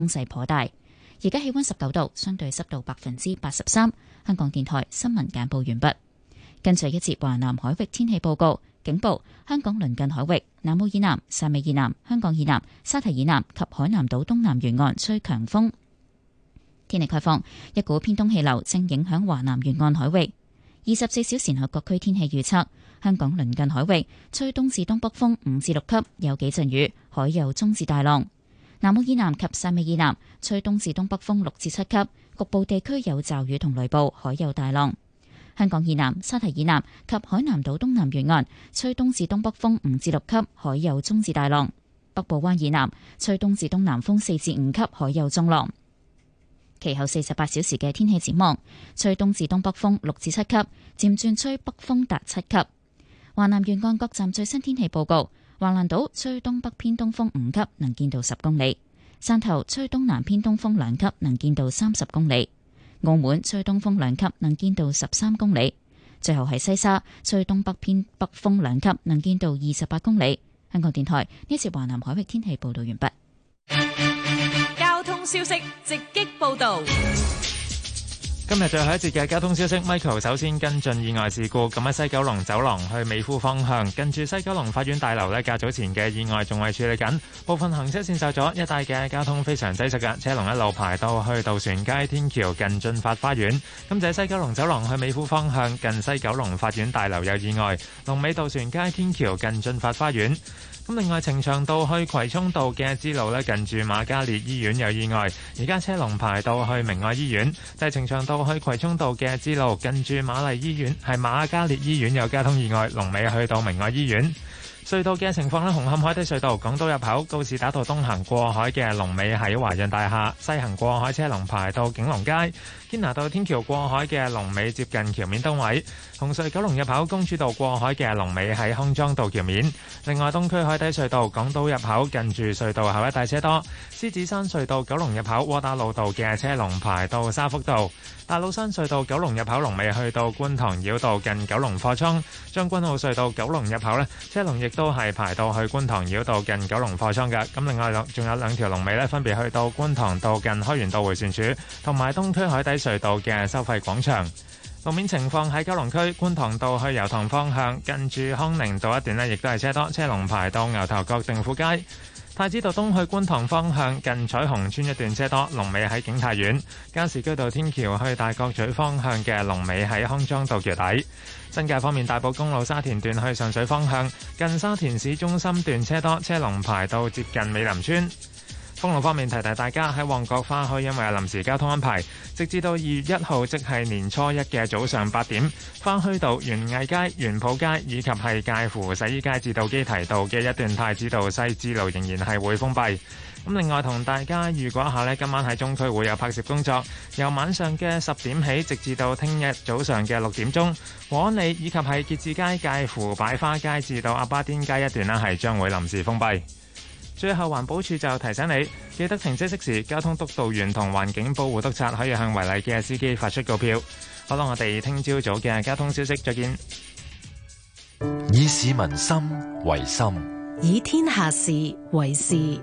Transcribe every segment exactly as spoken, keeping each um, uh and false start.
風勢頗大。而家氣溫十九度，相對濕度百分之八十三。香港電台新聞簡報完畢。跟住一節華南海域天氣報告，警報：香港鄰近海域、南澳以南、汕尾以南、香港以南、沙堤以南及海南島東南沿岸吹強風。天氣概況：一股偏東氣流正影響華南沿岸海域。二十四小時內各區天氣預測：香港鄰近海域吹東至東北風五至六級，有幾陣雨，海有中至大浪。南澳以南及汕尾以南吹東至東北風六至七級，局部地區有驟雨同雷暴，海有大浪。香港以南、沙堤以南及海南島東南沿岸吹東至東北風五至六級，海有中至大浪。北部灣以南吹東至東南風四至五級，海有中浪。其後四十八小時嘅天氣展望：吹東至東北風六至七級，漸轉吹北風達七級。華南沿岸各站最新天氣報告：橫瀾島吹東北偏東風五級，能見度十公里；汕頭吹東南偏東風兩級，能見度三十公里；澳門吹東風兩級，能見度十三公里。最後係西沙吹東北偏北風兩級，能見度二十八公里。香港電台呢節華南海域天氣報道完畢。 交通消息直擊報道。 今日最後一節嘅交通消息 ，Michael 首先跟進意外事故。咁喺西九龍走廊去美孚方向，近住西九龍法院大樓呢，較早前嘅意外仲係處理緊，部分行車線受阻，一帶嘅交通非常擠塞嘅，車龍一路排到去渡船街天橋近駿發花園。咁就喺西九龍走廊去美孚方向，近西九龍法院大樓有意外，龍尾渡船街天橋近駿發花園。咁另外，呈祥道去葵涌道嘅支路呢，近住瑪嘉烈醫院有意外，而家車龍排到去明愛醫院。就係呈祥道去葵涌道嘅支路，近住瑪麗醫院係瑪嘉烈醫院有交通意外，龍尾去到明愛醫院。隧道嘅情況呢，紅磡海底隧道港島入口告士打道東行過海嘅龍尾喺華潤大廈，西行過海車龍排到景隆街。堅拿道天橋過海嘅龍尾接近橋面燈位。紅隧九龍入口公主道過海嘅龍尾喺康莊道橋面。另外，東區海底隧道港島入口近住隧道口一帶車多。獅子山隧道九龍入口窩打老道嘅車龍排到沙福道。大老山隧道九龍入口龍尾去到觀塘繞道近九龍貨倉。將軍澳隧道九龍入口呢，車龍亦都係排到去觀塘繞道近九龍貨倉嘅。咁另外兩仲有兩條龍尾呢，分別去到觀塘道近開源道迴旋處，同埋東區海底隧道嘅收費廣場。路面情況喺九龍區觀塘道去油塘方向，近住康寧道一段呢，亦都係車多，車龍排到牛頭角定富街。太子道東去觀塘方向，近彩虹村一段車多，龍尾喺景泰苑。加士居道天橋去大角咀方向嘅龍尾喺康莊道橋底。新界方面，大埔公路沙田段去上水方向，近沙田市中心段車多，車龍排到接近美林村。封路方面，提提大家喺旺角花墟，因為有臨時交通安排，直至到二月一號，即係年初一嘅早上八點，花墟道、園藝街、園圃街以及係介乎洗衣街至到基提道嘅一段太子道西支路仍然係會封閉。咁另外同大家預告一下呢，今晚喺中區會有拍攝工作，由晚上嘅十點起，直至到聽日早上嘅六點鐘，和安里以及係結志街介乎擺花街至到鴨巴甸街一段呢，係將會臨時封閉。最後，環保署就提醒你，記得停車熄匙，交通督導員同環境保護督察可以向違例嘅司機發出告票。好啦，我哋聽朝早嘅交通消息，再見。 以市民心為心， 以天下事為事。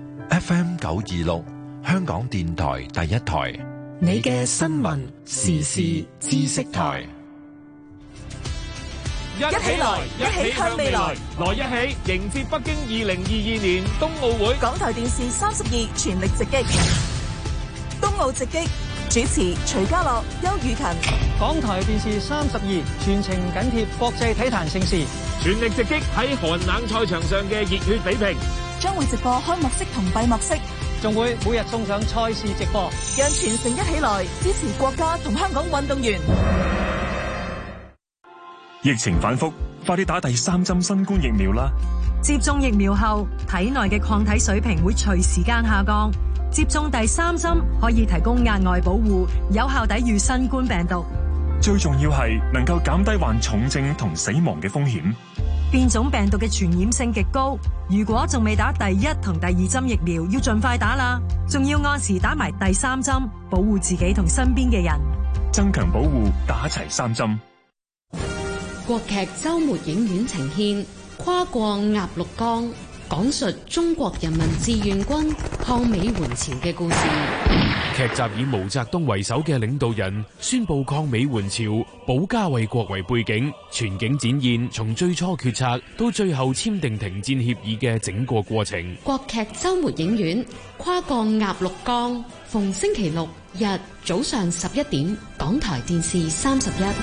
F M 九二六，香港電台第一台， 你嘅新聞時事知識台。 一起來，一起向未來，來一起迎接北京二零二二年冬奧會。 港台電視三十二全力直擊，冬奧直擊，主持徐家樂、邱雨勤。 港台電視三十二全程緊貼國際體壇盛事， 全力直擊喺寒冷賽場上嘅熱血比拼， 將會直播開幕式同閉幕式， 仲會每日送上賽事直播， 讓全城一起來支持國家同香港運動員。 疫情反覆，快啲打第三針新冠疫苗啦！ 接種疫苗後，體內嘅抗體水平會隨時間下降。接種第三針可以提供額外保護，有效抵禦新冠病毒。 最重要係能夠減低患重症同死亡嘅風險。 變種病毒嘅傳染性極高，如果仲未打第一同第二針疫苗，要盡快打啦！仲要按時打埋第三針，保護自己同身邊嘅人。 增強保護，打齊三針。 國劇周末影院呈獻跨過鴨綠江。 講述中國人民志願軍抗美援朝嘅故事。 劇集以毛澤東為首嘅領導人宣布抗美援朝、保家衛國為背景，全景展現從最初決策到最後簽訂停戰協議嘅整個過程。 國劇周末影院跨過鴨綠江，逢星期六日早上十一點，港台電視三十一。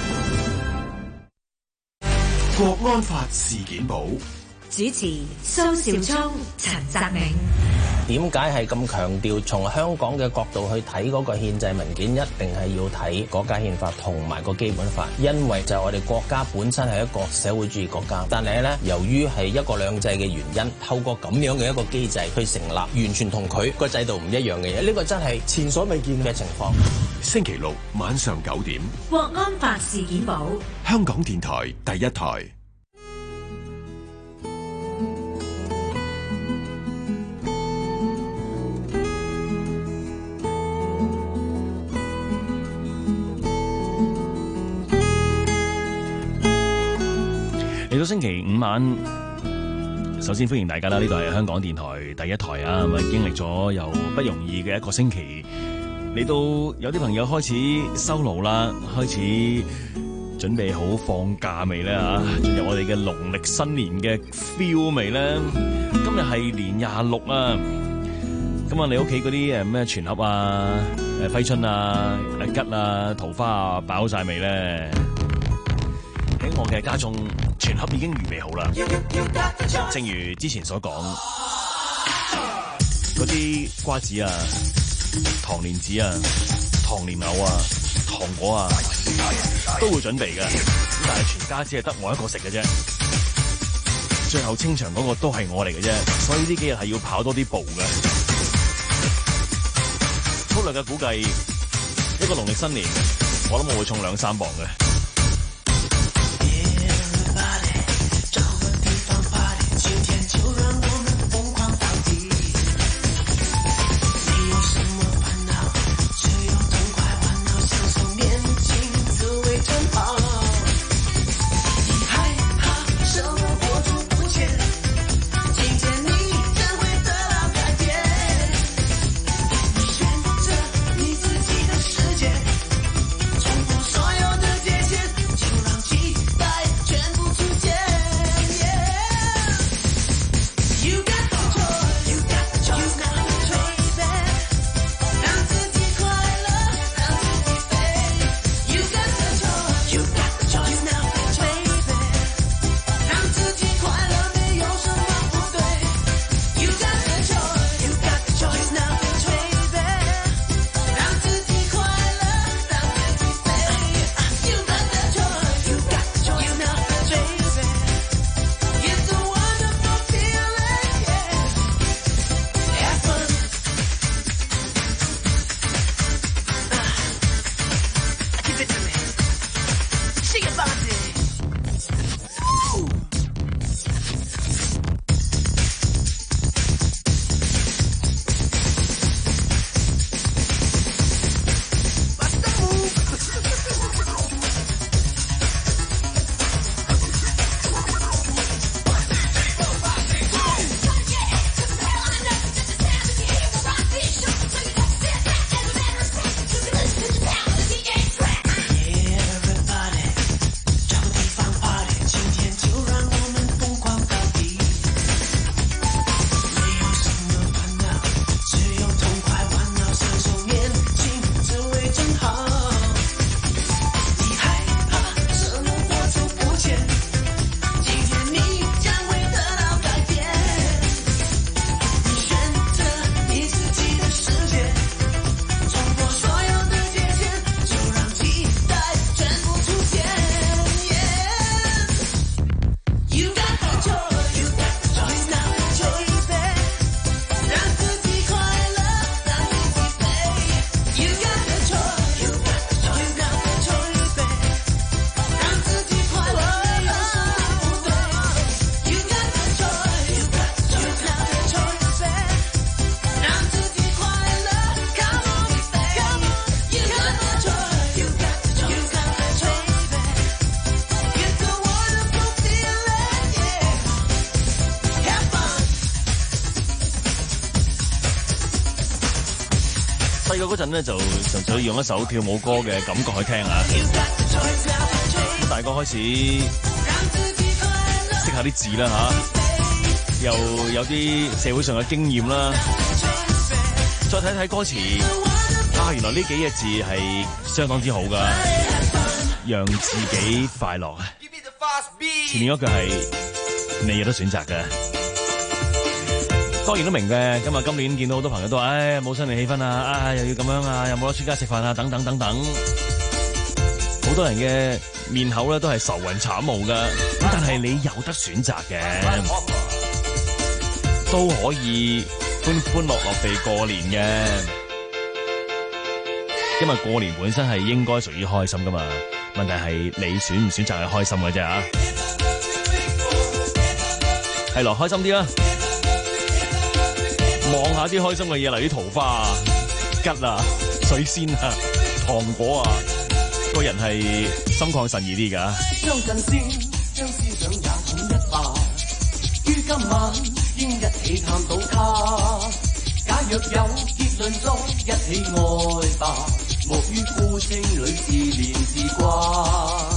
國安法事件簿主持蘇兆聰、陳澤明。 點解係咁強調從香港嘅角度去睇嗰個憲制文件，一定係要睇國家憲法同埋個基本法，因為就係我哋國家本身係一個社會主義國家，但係咧由於係一國兩制嘅原因，透過咁樣嘅一個機制去成立，完全同佢個制度唔一樣嘅嘢，呢個真係前所未見嘅情況。 星期六晚上九點， 國安法事件簿， 香港電台第一台。 嚟到星期五晚，首先歡迎大家啦！呢度係香港電台第一台啊，咁啊經歷咗又不容易嘅一個星期，嚟到有啲朋友開始收爐啦，開始準備好放假未咧啊？進入我哋嘅農曆新年嘅 feel 未咧？今日係年廿六啊！咁啊，你屋企嗰啲誒咩全盒啊、誒揮春啊、誒桔啊、桃花啊，爆晒未咧？喺我嘅家中，全盒已經預備好啦。正如之前所講，嗰啲瓜子啊、糖蓮子啊、糖蓮藕啊、糖果啊，都會準備嘅。咁但係全家只係得我一個食嘅啫。最後清場嗰個都係我嚟嘅啫，所以呢幾日係要跑多啲步嘅。粗略嘅估計，一個農曆新年，我諗我會重兩三磅嘅。 世界，重复所有的节細個嗰陣咧就純粹用一首跳舞歌嘅感覺去聽啊，大個開始識下啲字啦吓，又有啲社會上嘅經驗啦，再睇睇歌詞，啊，原來呢幾個字係相當之好噶，讓自己快樂啊！前面嗰句係你有得選擇嘅。當然都明嘅，今日今年見到好多朋友都話，唉，冇新年氣氛啊，啊又要咁樣啊，又冇得出街食飯啊，等等等等，好多人嘅面口咧都係愁雲慘霧噶。咁但係你有得選擇嘅，都可以歡歡樂樂地過年嘅。因為過年本身係應該屬於開心噶嘛，問題係你選唔選擇係開心嘅啫啊。係咯，開心啲啦。望下啲開心嘅嘢，例如桃花啊、桔啊、水仙啊、糖果啊，個人係心曠神怡啲噶。將陣先，將思想也統一吧。於今晚應一起探討他。假若有結論，再一起愛吧。莫於孤清裏自憐自掛。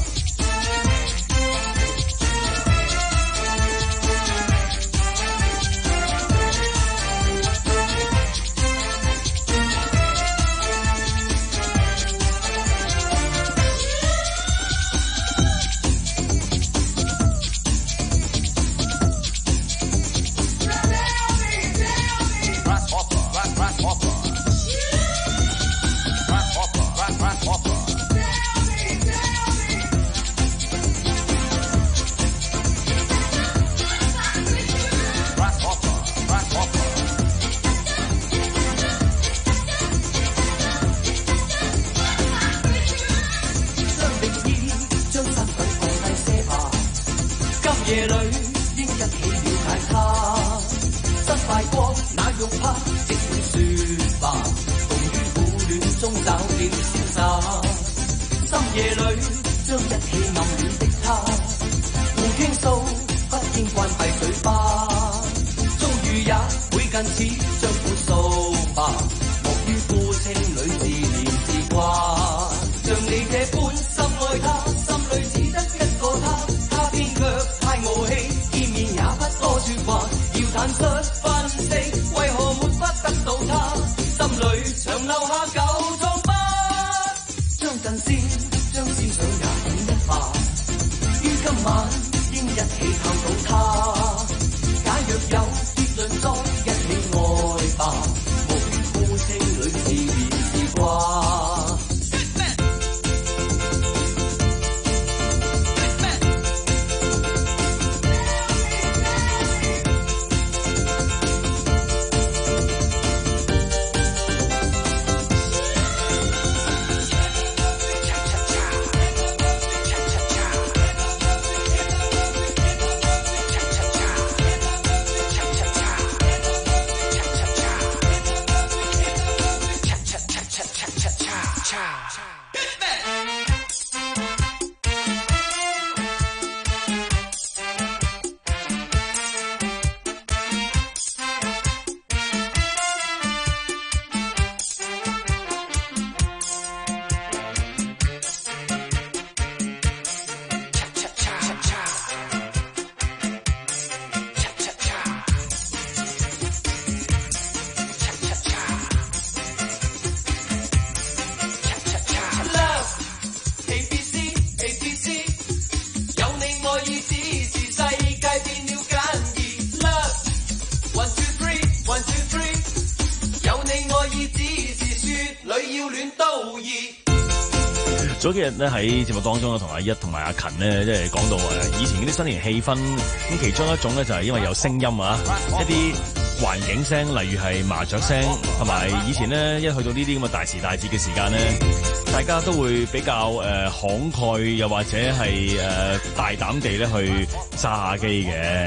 早幾日咧喺節目當中咧，同阿一同埋阿勤咧，即係講到誒以前嗰啲新年氣氛，咁其中一種咧就係因為有聲音啊，一啲環境聲，例如係麻雀聲，同埋以前咧一去到呢啲咁嘅大時大節嘅時間咧，大家都會比較誒、呃、慷慨，又或者係誒、呃、大膽地咧去揸下機嘅。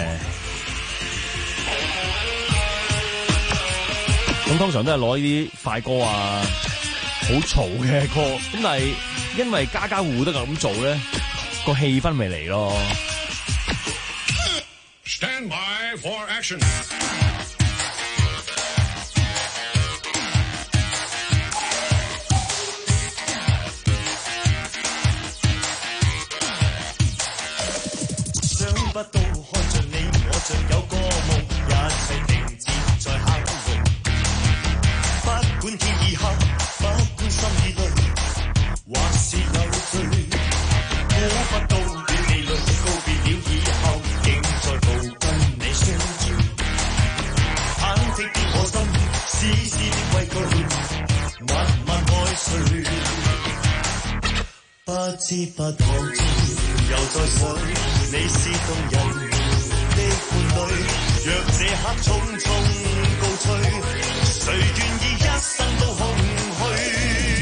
咁通常都係攞呢啲快歌啊，好嘈嘅歌，咁但係因為家家戶戶都咁做咧，個氣氛咪嚟咯。 Stand by for action. 管天意黑，不管心意累，或是有罪，估不到短你累，告別了以後，竟再步跟你相聚。忐忑的我心，絲絲的畏懼，默默愛誰？不知不覺中，又再想你是動人的伴侶。若這刻匆匆告吹，誰願意一生都空虛？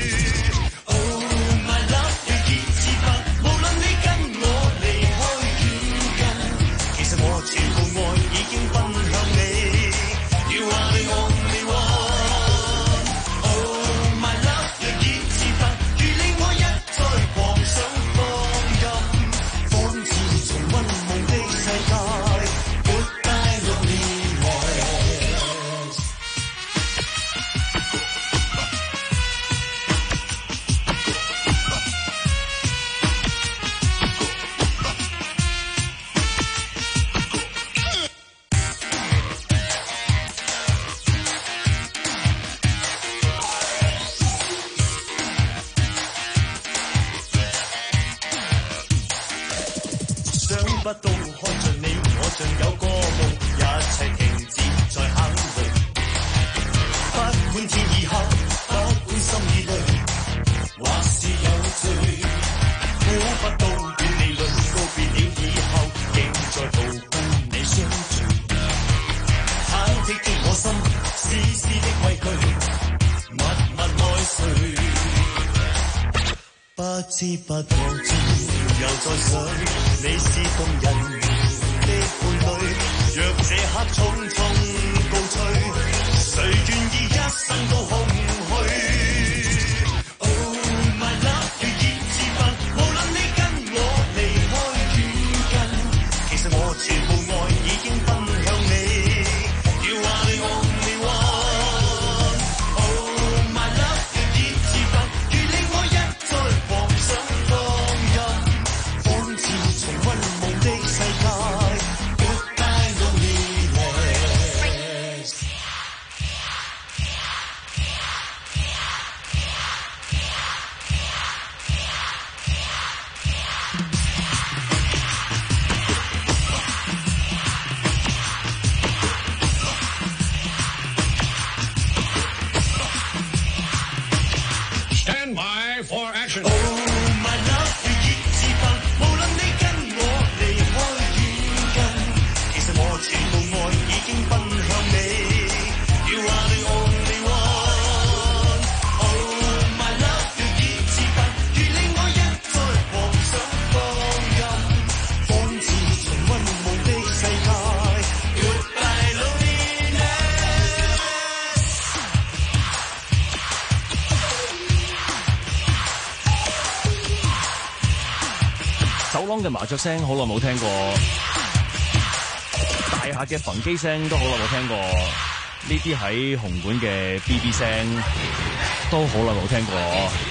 不到看着你，我像有個夢，一切停止在考慮。不管天意黑，不管心意累，或是有罪，估不到短你累，告別了以後，竟再步跟你相聚。忐忑的我心，絲絲的畏懼，默默愛誰？不知不覺中，又再想你是動人的伴侶。若這刻匆匆告吹，誰願意一生都空虛？Oh my love， 如熱似佛，無論你跟我離開遠近，其實我全部愛已經奔向你。You are the only one。Oh my love， 如熱似佛，如令我一再妄想放任，仿似重溫夢的世界。Goodbye loneliness。 Stand by for action. Oh my love， 如熱似佛，無論你跟我離開遠近，其實我全部愛已經奔向你。You are the only one。Oh my love， 如熱似佛，如令我一再妄想放任，仿似重溫夢的世界。Goodbye loneliness。 走廊嘅麻雀聲好耐冇聽過，大廈嘅焚機聲都好耐冇聽過，呢啲喺紅館嘅 B B 聲都好耐冇聽過。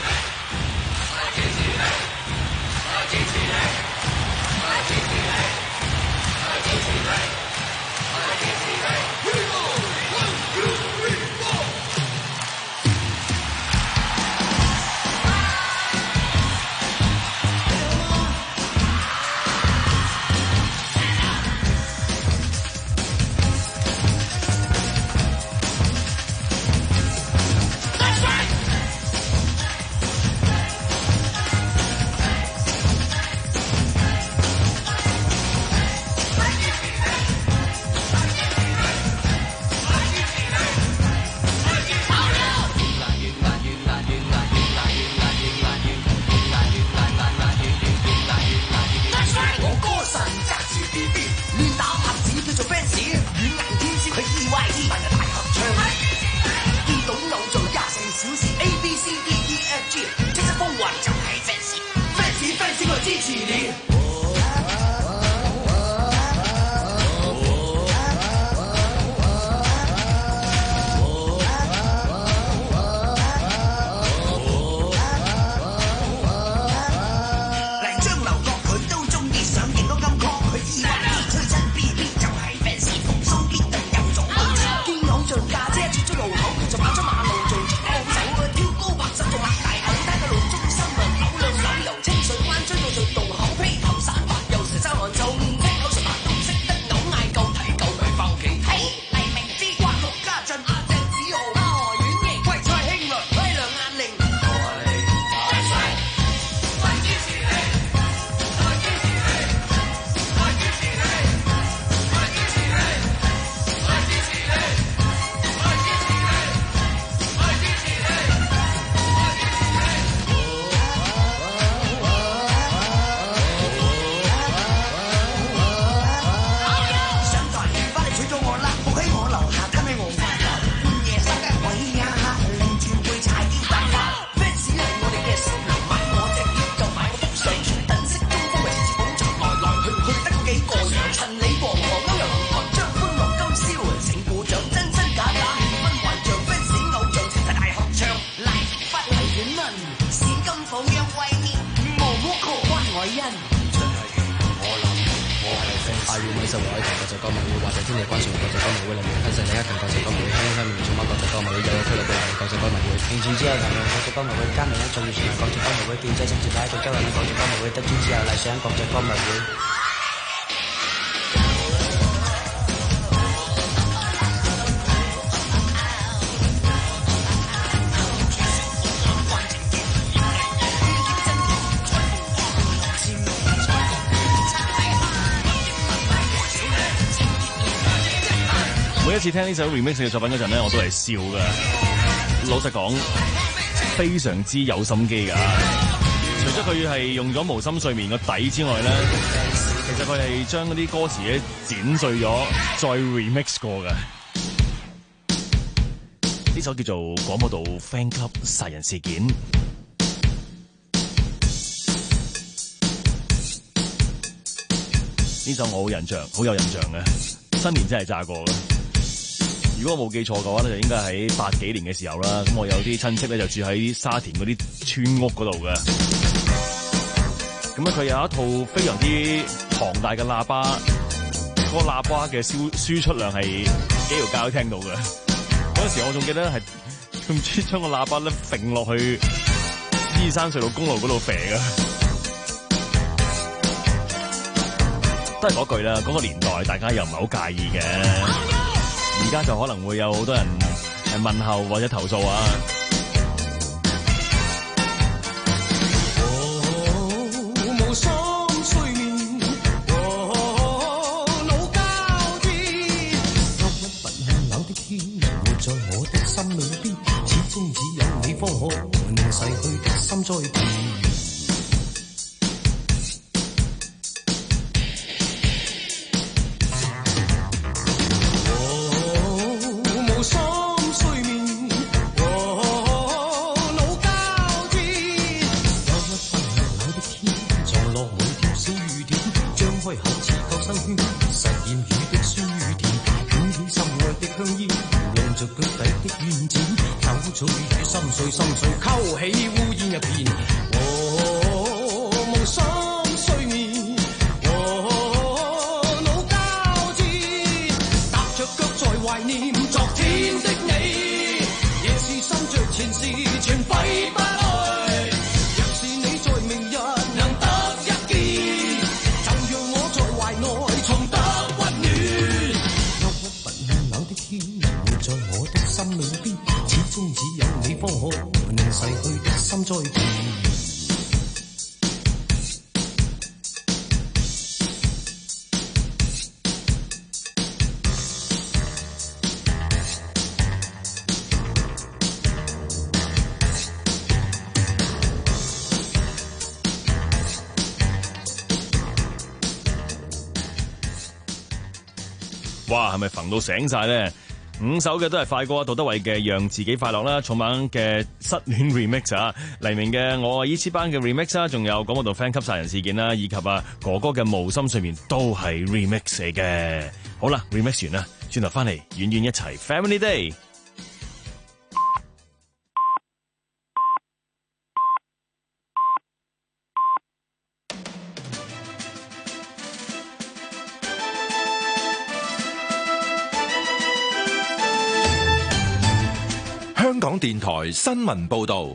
我歌神揸住 B B， 亂打拍子叫做 fans， 軟硬天師佢 E Y E， 扮人大合唱，見到偶像廿四小時 A B C D E F G， 即刻風雲就係 fans，fans fans 我支持你。就跑出馬路做八月五十會海棠國際歌迷會、華仔天地關上國際歌迷會、黎明香勢李克勤國際歌迷會、香香面數碼國際歌迷會、有有俱樂部國際歌迷會、平泉之後南洋國際歌迷會、加名一眾月全國際歌迷會、建制甚至擺喺度周圍嘅國際歌迷會、德專之後麗水國際歌迷會。 每一次聽呢首 remix 嘅作品嗰陣咧，我都係笑㗎。老實講，非常之有心機㗎。除咗佢係用咗無心睡眠個底之外咧，其實佢係將嗰啲歌詞咧剪碎咗，再 remix 過嘅。呢首叫做《廣播道 Fan Club 殺人事件》。呢首我好印象，好有印象嘅。新年真係炸過嘅。如果我冇記錯嘅話咧，就應該喺八幾年嘅時候啦。咁我有啲親戚咧就住喺沙田嗰啲村屋嗰度嘅。咁咧佢有一套非常之龐大嘅喇叭，嗰、那個喇叭嘅輸輸出量係幾條街都聽到嘅。嗰陣時我仲記得係唔知將個喇叭咧揈落去獅山隧道公路嗰度射嘅。都係嗰句啦，嗰、那個年代大家又唔係好介意嘅。而家就可能會有好多人係問候或者投訴啊！ 哦，無心睡眠，哦，腦交織，憂鬱不冷的天，活在我的心裏邊，始終只有你方可令逝去的心再甜。碎心碎，勾起烏煙一片。哦，無心睡眠，哦，腦交織，踏着腳在懷念昨天的你，夜是心着前事全揮不去。若是你在明日能得一見，就讓我在懷內重得溫暖。憂鬱不冷的天，活在我的心裏邊。始終只有你方可令逝去的心再甜。 哇，係咪焚到醒晒咧？五首嘅都係快歌，杜德偉嘅《讓自己快樂》啦，草蜢嘅《失戀 Remix》啊，黎明嘅《我愛伊斯班》嘅 Remix 啦，仲有廣播道 Fan 級殺人事件啦，以及啊哥哥嘅《無心睡眠》都係 Remix 嚟嘅。好啦 ，Remix 完啦，轉頭翻嚟，遠遠一齊 Family Day。 香港電台新聞報道，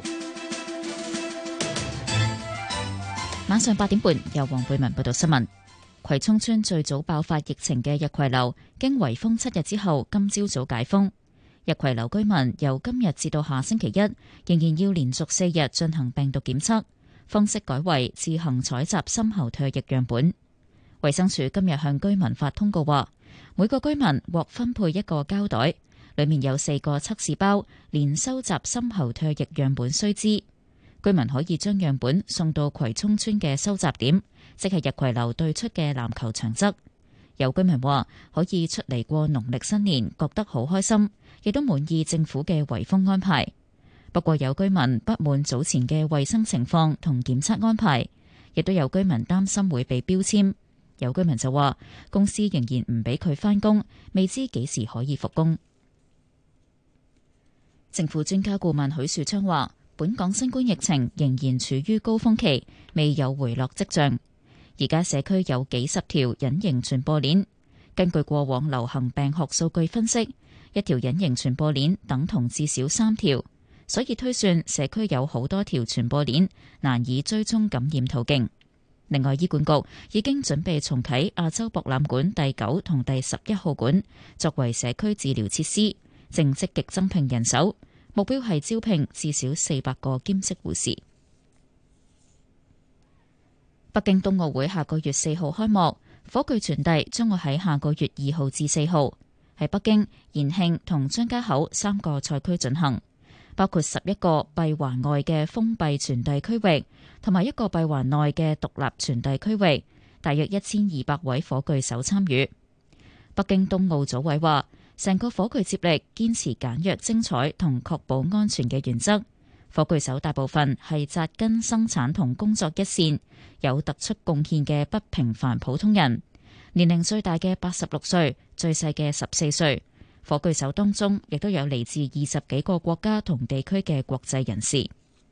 晚上八點半由黃貝文報道新聞。葵涌村最早爆發疫情嘅日葵樓，經圍封七日之後，今朝早解封。日葵樓居民由今日至到下星期一，仍然要連續四日進行病毒檢測，方式改為自行採集深喉唾液樣本。衛生署今日向居民發通告話，每個居民獲分配一個膠袋，裏面有四個測試包，連收集深喉唾液樣本須知。居民可以將樣本送到葵涌村嘅收集點，即係日葵樓對出嘅籃球場側。有居民話可以出嚟過農曆新年，覺得好開心，亦都滿意政府嘅圍封安排。不過有居民不滿早前嘅衛生情況同檢測安排，亦都有居民擔心會被標籤。有居民就話公司仍然唔俾佢返工，未知幾時可以復工。政府專家顧問許樹昌話，本港新冠疫情仍然處於高峰期，未有回落跡象。 而家社區有幾十條隱形傳播鏈。根據過往流行病學數據分析，一條隱形傳播鏈等同至少三條，所以推算社區有好多條傳播鏈，難以追蹤感染途徑。另外，醫管局已經準備重啟亞洲博覽館第九同第十一號館，作為社區治療設施，正積極增聘人手，目標係招聘至少四百個兼職護士。北京冬奧會下個月四號開幕，火炬傳遞將會喺下個月二號至四號喺北京、延慶同張家口三個賽區進行，包括十一個閉環外嘅封閉傳遞區域，同埋一個閉環內嘅獨立傳遞區域，大約一千二百位火炬手參與。北京冬奧組委話，成個火炬接力堅持簡約精彩同確保安全嘅原則。火炬手大部分係紮根生產同工作一線，有突出貢獻嘅不平凡普通人。年齡最大嘅八十六歲，最細嘅十四歲。火炬手當中亦都有嚟自二十幾個國家同地區嘅國際人士。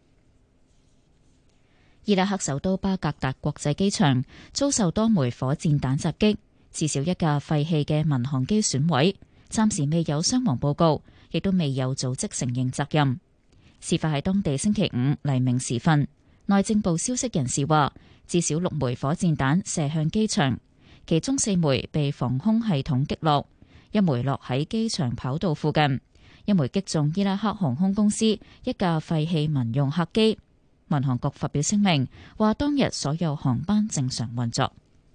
伊拉克首都巴格達國際機場遭受多枚火箭彈襲擊，至少一架廢棄嘅民航機損毀，暫時未有傷亡報告，亦都未有組織承認責任。事發喺當地星期五黎明時分，內政部消息人士話，至少六枚火箭彈射向機場，其中四枚被防空系統擊落，一枚落喺機場跑道附近，一枚擊中伊拉克航空公司一架廢棄民用客機。民航局發表聲明話，當日所有航班正常運作。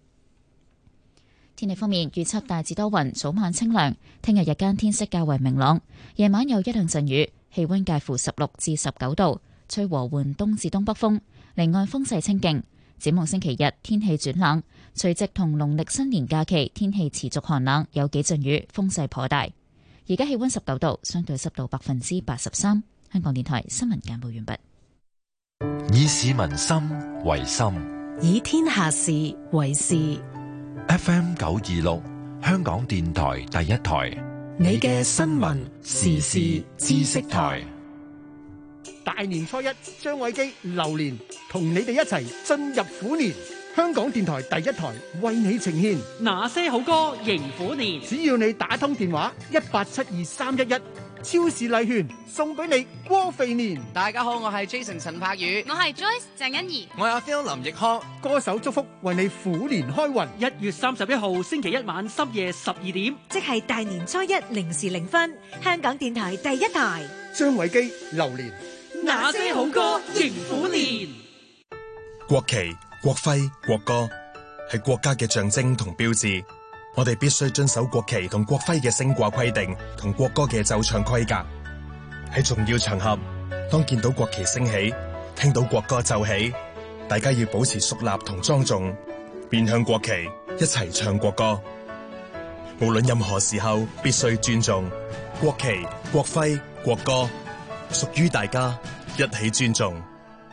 天氣方面，預測大致多雲，早晚清涼，聽日日間天色較為明朗，夜晚有一兩陣雨，氣溫介乎十六至十九度，吹和緩東至東北風，離岸風勢清勁。展望星期日天氣轉冷，除夕同農曆新年假期天氣持續寒冷，有幾陣雨，風勢頗大。而家氣溫十九度，相對濕度百分之八十三。香港電台新聞簡報完畢。 以市民心為心， 以天下事為事。 F M 九二六，香港電台第一台， 你嘅新聞時事知識台。 大年初一，張偉基、榴蓮同你哋一齊進入虎年。香港電台第一台為你呈現那些好歌迎虎年。 只要你打通電話一八七二三一一，超市禮券送俾你過肥年。 大家好，我係 Jason 陳柏宇， 我係 Joyce 鄭欣宜， 我係阿 Phil 林奕匡。 歌手祝福為你虎年開運。 一月三十一號星期一晚深夜十二點， 即係大年初一零時零分，香港電台第一台。 張偉基、榴蓮， 那些好歌迎虎年。 國旗、國徽、國歌係國家嘅象徵同標誌，我哋必須遵守國旗同國徽嘅升掛規定同國歌嘅奏唱規格。喺重要場合，當見到國旗升起，聽到國歌奏起，大家要保持肅立同莊重，面向國旗一齊唱國歌。無論任何時候，必須尊重國旗、國徽、國歌，屬於大家，一起尊重。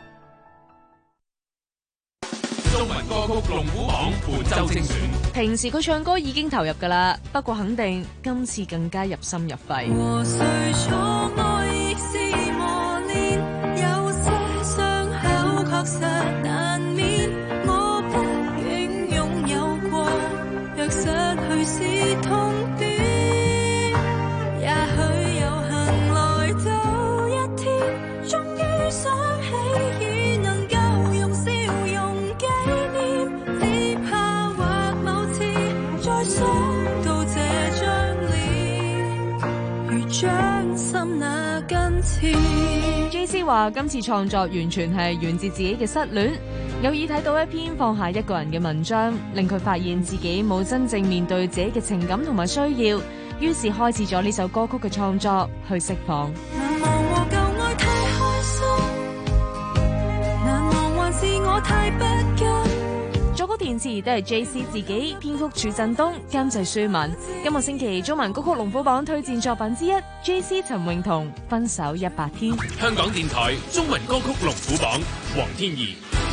中文歌曲龍虎榜本周精選。 平時佢唱歌已經投入㗎啦，不過肯定今次更加入心入肺。 和誰錯愛亦是磨練，有些傷口確實難免，我不應擁有過，若失去是痛點，也許有幸來到一天，終於想起已能夠用笑容紀念，只怕或某次再想到這張臉，如掌心那根刺。 J C 話今次創作完全係源自自己嘅失戀，偶爾睇到一篇放下一個人嘅文章，令佢發現自己冇真正面對自己嘅情感同埋需要，於是開始咗呢首歌曲嘅創作去釋放。 難忘和舊愛太開心，難忘還是我太不甘。 作曲填詞都係 J C 自己，編曲處振東，監製舒文。今個星期中文歌曲龍虎榜推薦作品之一 ，J C 陳詠彤《分手一百天》。 香港電台中文歌曲龍虎榜，黃天怡。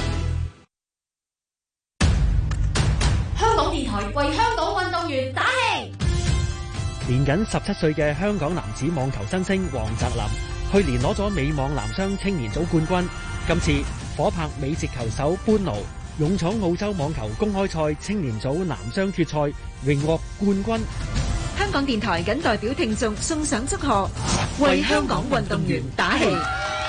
香港電台為香港運動員打氣。 年僅十七歲嘅香港男子網球新星黃澤林，去年攞咗美網男雙青年組冠軍，今次夥拍美籍球手班奴勇闖澳洲網球公開賽青年組男雙決賽，榮獲冠軍。 香港電台謹代表聽眾送上祝賀，為香港運動員打氣。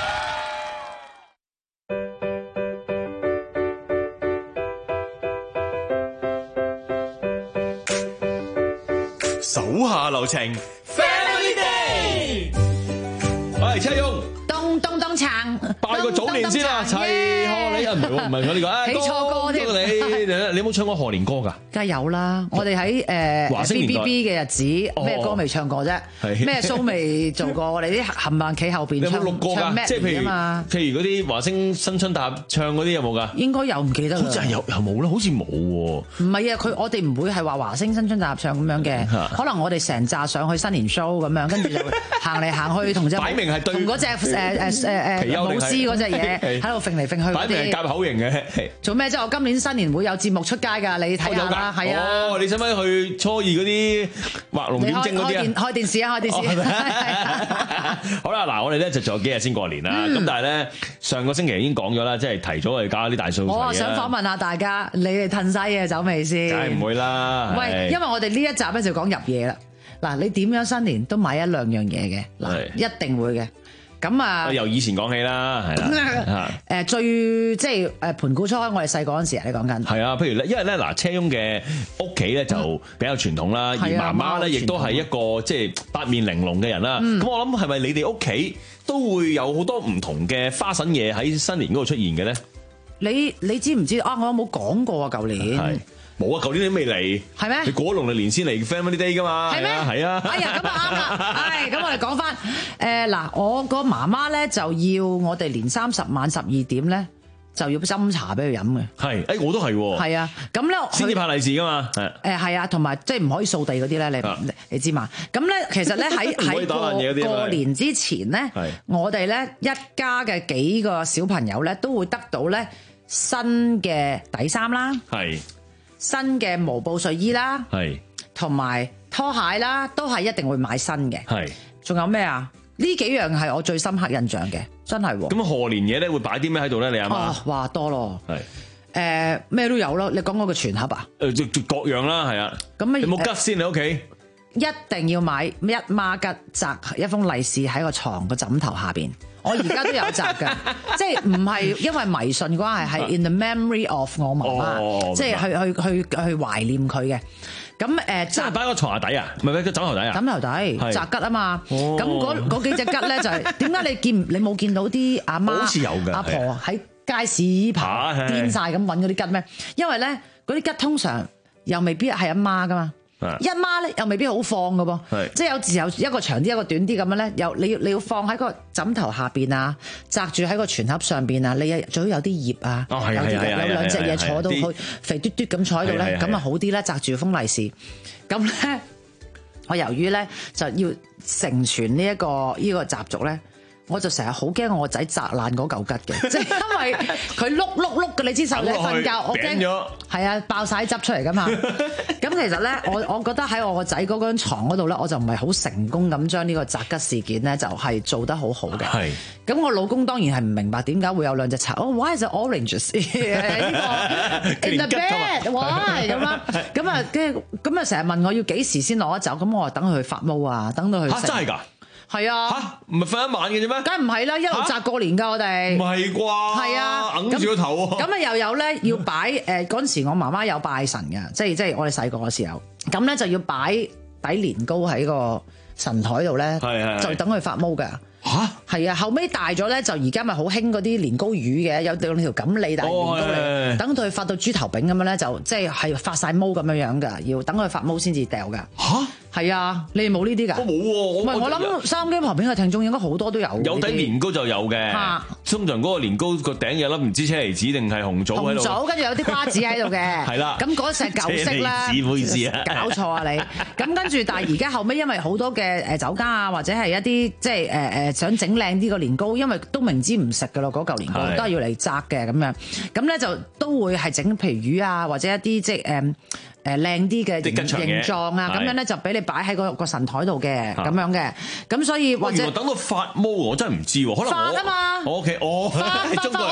手下留情 ，Family Day。喂，車勇。 咚咚咚撐， 拜個早年先啦，齊賀你啊，唔係唔係我呢個， 起錯歌添。 你你有冇唱過賀年歌噶？ 梗係有啦，我哋喺誒 B B B 嘅日子，咩歌未唱過啫？咩 show 未做過？我哋啲冚唪唥企後邊唱。 有冇錄過㗎？即係譬如譬如嗰啲華星新春大合唱嗰啲有冇㗎？ 應該有，唔記得啦。 好似係有，有冇咧？好似冇喎。 唔係啊，佢我哋唔會係話華星新春大合唱咁樣嘅，可能我哋成扎上去新年 show 咁樣，跟住就行嚟行去同隻擺明係對同嗰隻誒誒誒誒舞獅嗰隻嘢喺度揈嚟揈去。 擺明係夾口型嘅。 做咩啫？我今年新年會有節目出街㗎，你睇下啦。係啊。 哦，你使唔使去初二嗰啲畫龍點睛嗰啲啊？ 開電視啊！開電視。 好啦，嗱，我哋咧就仲有幾日先過年啦。咁但係咧，上個星期已經講咗啦，即係提早去搞啲大掃除。 我想訪問下大家，你哋褪晒嘢走未先？ 梗係唔會啦。 喂，因為我哋呢一集咧就講入嘢啦。嗱，你點樣新年都買一兩樣嘢嘅，嗱，一定會嘅。咁啊， 由以前講起啦，係啦， 誒最即係誒盤古初開，我哋細個嗰陣時啊，你講緊係啊，譬如咧，因為咧嗱，車翁嘅屋企咧就比較傳統啦，而媽媽咧亦都係一個即係八面玲瓏嘅人啦。咁我諗係咪你哋屋企都會有好多唔同嘅花臣嘢喺新年嗰度出現嘅咧？ 你你知唔知啊？我有冇講過啊？舊年。 冇啊！舊年你都未嚟， 係咩？ 你過農曆年先嚟 Family Day 噶嘛？ 係咩？ 係啊！ 哎呀，咁啊啱啦！唉，咁我哋講翻誒嗱，我個媽媽咧就要我哋年三十晚十二點咧就要斟茶俾佢飲嘅。係，誒我都係喎。係啊，咁咧先至派利是噶嘛。誒係啊，同埋即係唔可以掃地嗰啲咧，你你知嘛？咁咧其實咧喺喺過過年之前咧，我哋咧一家嘅幾個小朋友咧都會得到咧新嘅底衫啦。係。新嘅毛布睡衣啦，係，同埋拖鞋啦，都係一定會買新嘅。係，仲有咩啊？呢幾樣係我最深刻印象嘅，真係。咁賀年嘢咧會擺啲咩喺度咧？你阿媽？ 哦，哇多咯。係，誒咩都有咯。你講嗰個全盒啊？ 誒，各樣啦，係啊。咁有冇吉先？你屋企？ 一定要買一孖吉，擲一封利是喺個床個枕頭下邊。我而家都有擲㗎，即係唔係因為迷信關係，係 in the memory of 我媽媽，哦、即係去去去去懷念佢嘅。咁誒， 即係擺個床下底啊，唔係擺個枕頭底啊？ 枕頭底擲吉啊嘛。咁嗰嗰幾隻吉咧就係點解你見你冇見到啲阿媽好似有嘅阿婆喺街市爬癲晒咁揾嗰啲吉咩？因為咧嗰啲吉通常又未必係阿媽㗎嘛。一孖咧又未必好放㗎噃，即係有時候一個長啲一個短啲咁樣咧，又你要你要放喺個枕頭下邊啊，擲住喺個全盒上邊啊，你最好有啲葉啊，有啲有兩隻嘢坐到去肥嘟嘟咁坐喺度咧，咁啊好啲啦，擲住封利是。咁咧我由於咧就要承傳呢一個呢個習俗咧。我就成日好驚我個仔砸爛嗰嚿吉嘅，即係因為佢碌碌碌嘅，你知受你瞓覺，我驚係啊爆晒汁出嚟噶嘛。咁其實咧，我我覺得喺我個仔嗰張牀嗰度咧，我就唔係好成功咁將呢個砸吉事件咧，就係做得好好嘅。係。咁我老公當然係唔明白點解會有兩隻茶。哦 ，why is it oranges？ 呢個 in the bed，why 咁啦？咁啊，跟住咁啊，成日問我要幾時先攞得走？咁我話等佢發毛啊，等到佢嚇真係㗎。 係啊， 嚇唔係瞓一晚嘅啫咩？梗係唔係啦，一路擲過年㗎我哋。 唔係啩？係啊， 揞住個頭喎。 咁啊又有咧要擺誒嗰陣時，我媽媽有拜神嘅，即係即係我哋細個嘅時候，咁咧就要擺底年糕喺個神台度咧，就等佢發毛㗎。嚇，係啊！後尾大咗咧，就而家咪好興嗰啲年糕魚嘅，有兩條錦鯉大年糕嚟，等佢發到豬頭炳咁樣咧，就即係係發晒毛咁樣樣㗎，要等佢發毛先至掉㗎。嚇！係啊，你哋冇呢啲㗎？我冇喎，唔係我諗收音機旁邊嘅聽眾應該好多都有。 有底年糕就有嘅，通常嗰個年糕個頂有粒唔知車厘子定係紅棗喺度。紅棗跟住有啲瓜子喺度嘅。係啦，咁嗰隻舊式啦。車厘子唔好意思啊，搞錯啊你。咁跟住，但係而家後尾因為好多嘅誒酒家啊，或者係一啲即係誒誒想整靚啲個年糕，因為都明知唔食㗎咯，嗰嚿年糕都係要嚟摘嘅咁樣。咁咧就都會係整譬如魚啊，或者一啲即係誒。誒靚啲嘅形狀啊，咁樣咧就俾你擺喺個個神台度嘅咁樣嘅，咁所以或者等到發毛我真係唔知喎，可能發啊嘛，我 OK 我中國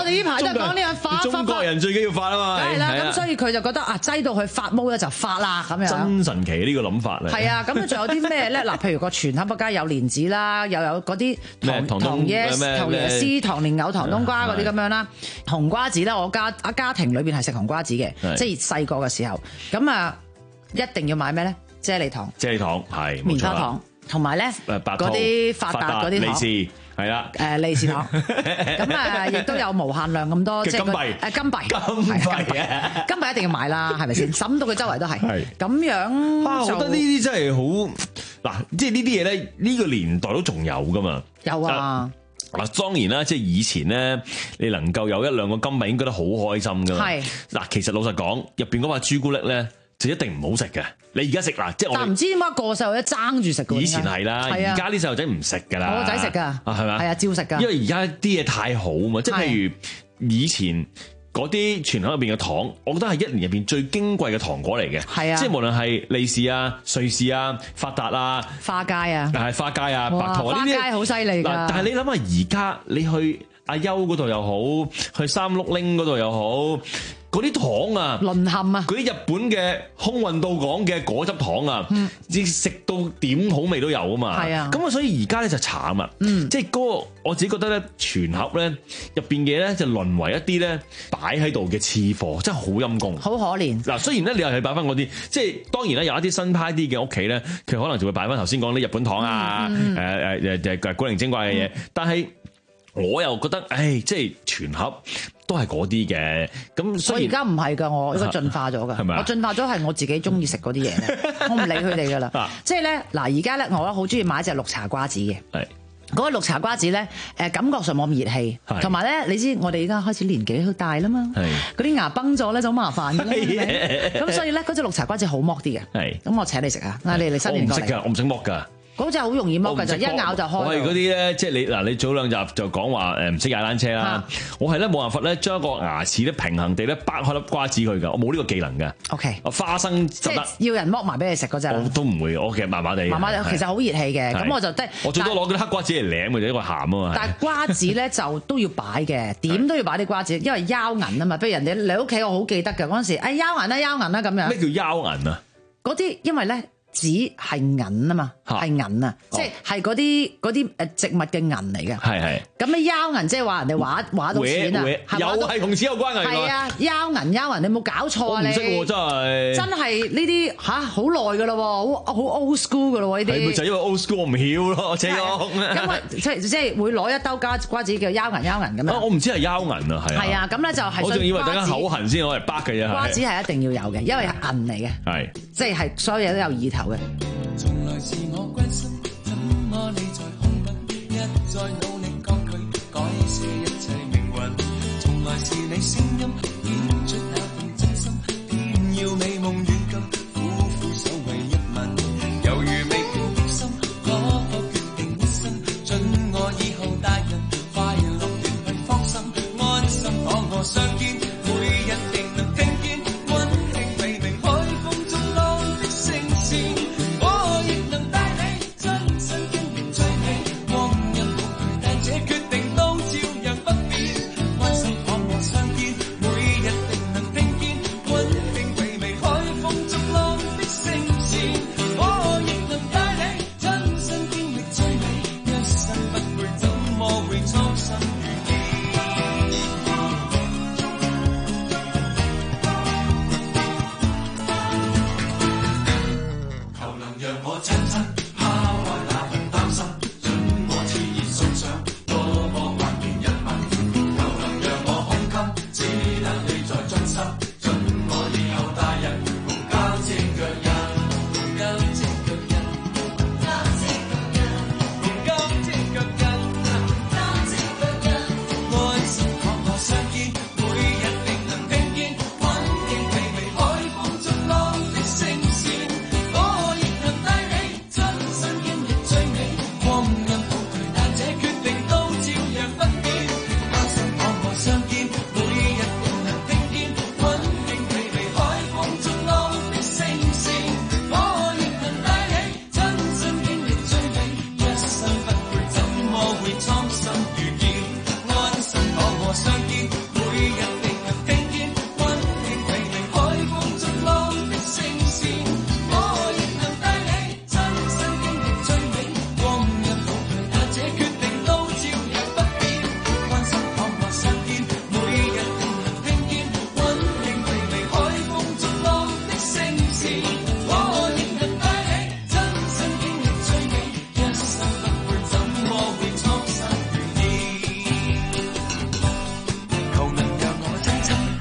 哋呢排都係講呢樣發， 中國人最緊要發啊嘛。 係啦，咁所以佢就覺得啊，擠到佢發毛咧就發啦咁樣。 真神奇呢個諗法咧。 係啊，咁仲有啲咩咧？嗱，譬如個全盒不加有蓮子啦，又有嗰啲糖糖椰、糖椰絲、糖蓮藕、糖冬瓜嗰啲咁樣啦。紅瓜子咧，我家啊家庭裏邊係食紅瓜子嘅，即係細個嘅時候。咁啊，一定要買咩咧？啫喱糖。 啫喱糖係。 棉花糖，同埋咧嗰啲發達嗰啲糖。 係啦， 誒利是糖，咁啊亦都有無限量咁多，即係金幣， 誒金幣， 金幣啊， 金幣一定要買啦，係咪先？審到佢周圍都係，咁樣。 啊，我覺得呢啲真係好嗱，即係呢啲嘢咧，呢個年代都仲有噶嘛。 有啊。 嗱，當然啦，即係以前咧，你能夠有一兩個金幣，應該都好開心噶嘛。係。嗱，其實老實講，入邊嗰塊朱古力咧，就一定唔好食嘅。你而家食嗱，即係我。但唔知點解個細路仔爭住食嘅。以前係啦，而家啲細路仔唔食㗎啦。我個仔食㗎。啊，係咪？係啊，照食㗎。因為而家啲嘢太好嘛，即係譬如以前嗰啲全盒入邊嘅糖，我覺得係一年入邊最矜貴嘅糖果嚟嘅。係啊。即係無論係利是啊、瑞士啊、發達啊、 花街啊， 係花街啊、白桃啊呢啲。花街好犀利㗎。嗱，但係你諗下，而家你去阿優嗰度又好，去三碌拎嗰度又好。嗰啲糖啊， 淪陷啊！ 嗰啲日本嘅空運到港嘅果汁糖啊，即食、嗯、到點好味都有啊嘛。係啊，咁啊，所以而家咧就慘啊。嗯，即係嗰個我自己覺得咧，全盒咧入邊嘅咧就淪為一啲咧擺喺度嘅次貨，真係好陰功， 好可憐。嗱， 雖然咧你又係擺翻嗰啲，即係當然咧有一啲新派啲嘅屋企咧，佢可能就會擺翻頭先講啲日本糖啊，誒誒誒誒古靈精怪嘅嘢，嗯、但係我又覺得，唉，即係全盒。都係嗰啲嘅，咁所以而家唔係㗎，我應該進化咗㗎。係咪啊？我進化咗係我自己中意食嗰啲嘢咧，我唔理佢哋㗎啦。即係咧，嗱而家咧，我好中意買一隻綠茶瓜子嘅。係嗰個綠茶瓜子咧，誒感覺上冇咁熱氣，同埋咧，你知我哋而家開始年紀好大啦嘛，嗰啲牙崩咗咧就好麻煩嘅。咁所以咧，嗰隻綠茶瓜子好剝啲嘅。係咁，我請你食啊！嗱，你你新年過嚟。我唔識㗎，我唔識剝㗎。嗰隻好容易剝㗎，就一咬就開。我係嗰啲咧，即係你嗱，你早兩集就講話誒唔識踩單車啦。我係咧冇辦法咧，將個牙齒咧平衡地咧掰開粒瓜子佢㗎，我冇呢個技能㗎。O K。花生就得。要人剝埋俾你食嗰隻。我都唔會，我其實麻麻地。麻麻地，其實好熱氣嘅，咁我就得。我最多攞嗰啲黑瓜子嚟舐嘅啫，因為鹹啊嘛。但係瓜子咧就都要擺嘅，點都要擺啲瓜子，因為邀銀啊嘛。譬如人哋你屋企，我好記得㗎嗰陣時，誒邀銀啦邀銀啦咁樣。咩叫邀銀啊？嗰啲因為咧。紙係銀啊嘛，係銀啊，即係係嗰啲嗰啲誒植物嘅銀嚟嘅。係係。咁咧邀銀即係話人哋畫畫到錢啊，又係同紙有關係。係啊，邀銀邀銀，你冇搞錯啊你？我唔識喎，真係。真係呢啲吓好耐㗎咯喎，好好 old school 㗎咯喎呢啲。係咪就因為 old school 我唔曉咯，車公。咁啊，即係即係會攞一兜瓜瓜子叫邀銀邀銀咁樣。我唔知係邀銀啊，係啊。係啊，咁咧就係。我仲以為大家口痕先攞嚟掰嘅啫。瓜子係一定要有嘅，因為係銀嚟嘅。係。即係係所有嘢都有意頭。從來是我關心，怎麼你在空等，一再努力抗拒，改寫一切命運。從來是你聲音，演出那份真心，偏要美夢遠近，苦苦守為一吻。猶如未決的心，可否決定一生，准我以後大人，快樂斷去芳心，安心可我相見，每日定能聽見溫馨美味海風中浪的聲線。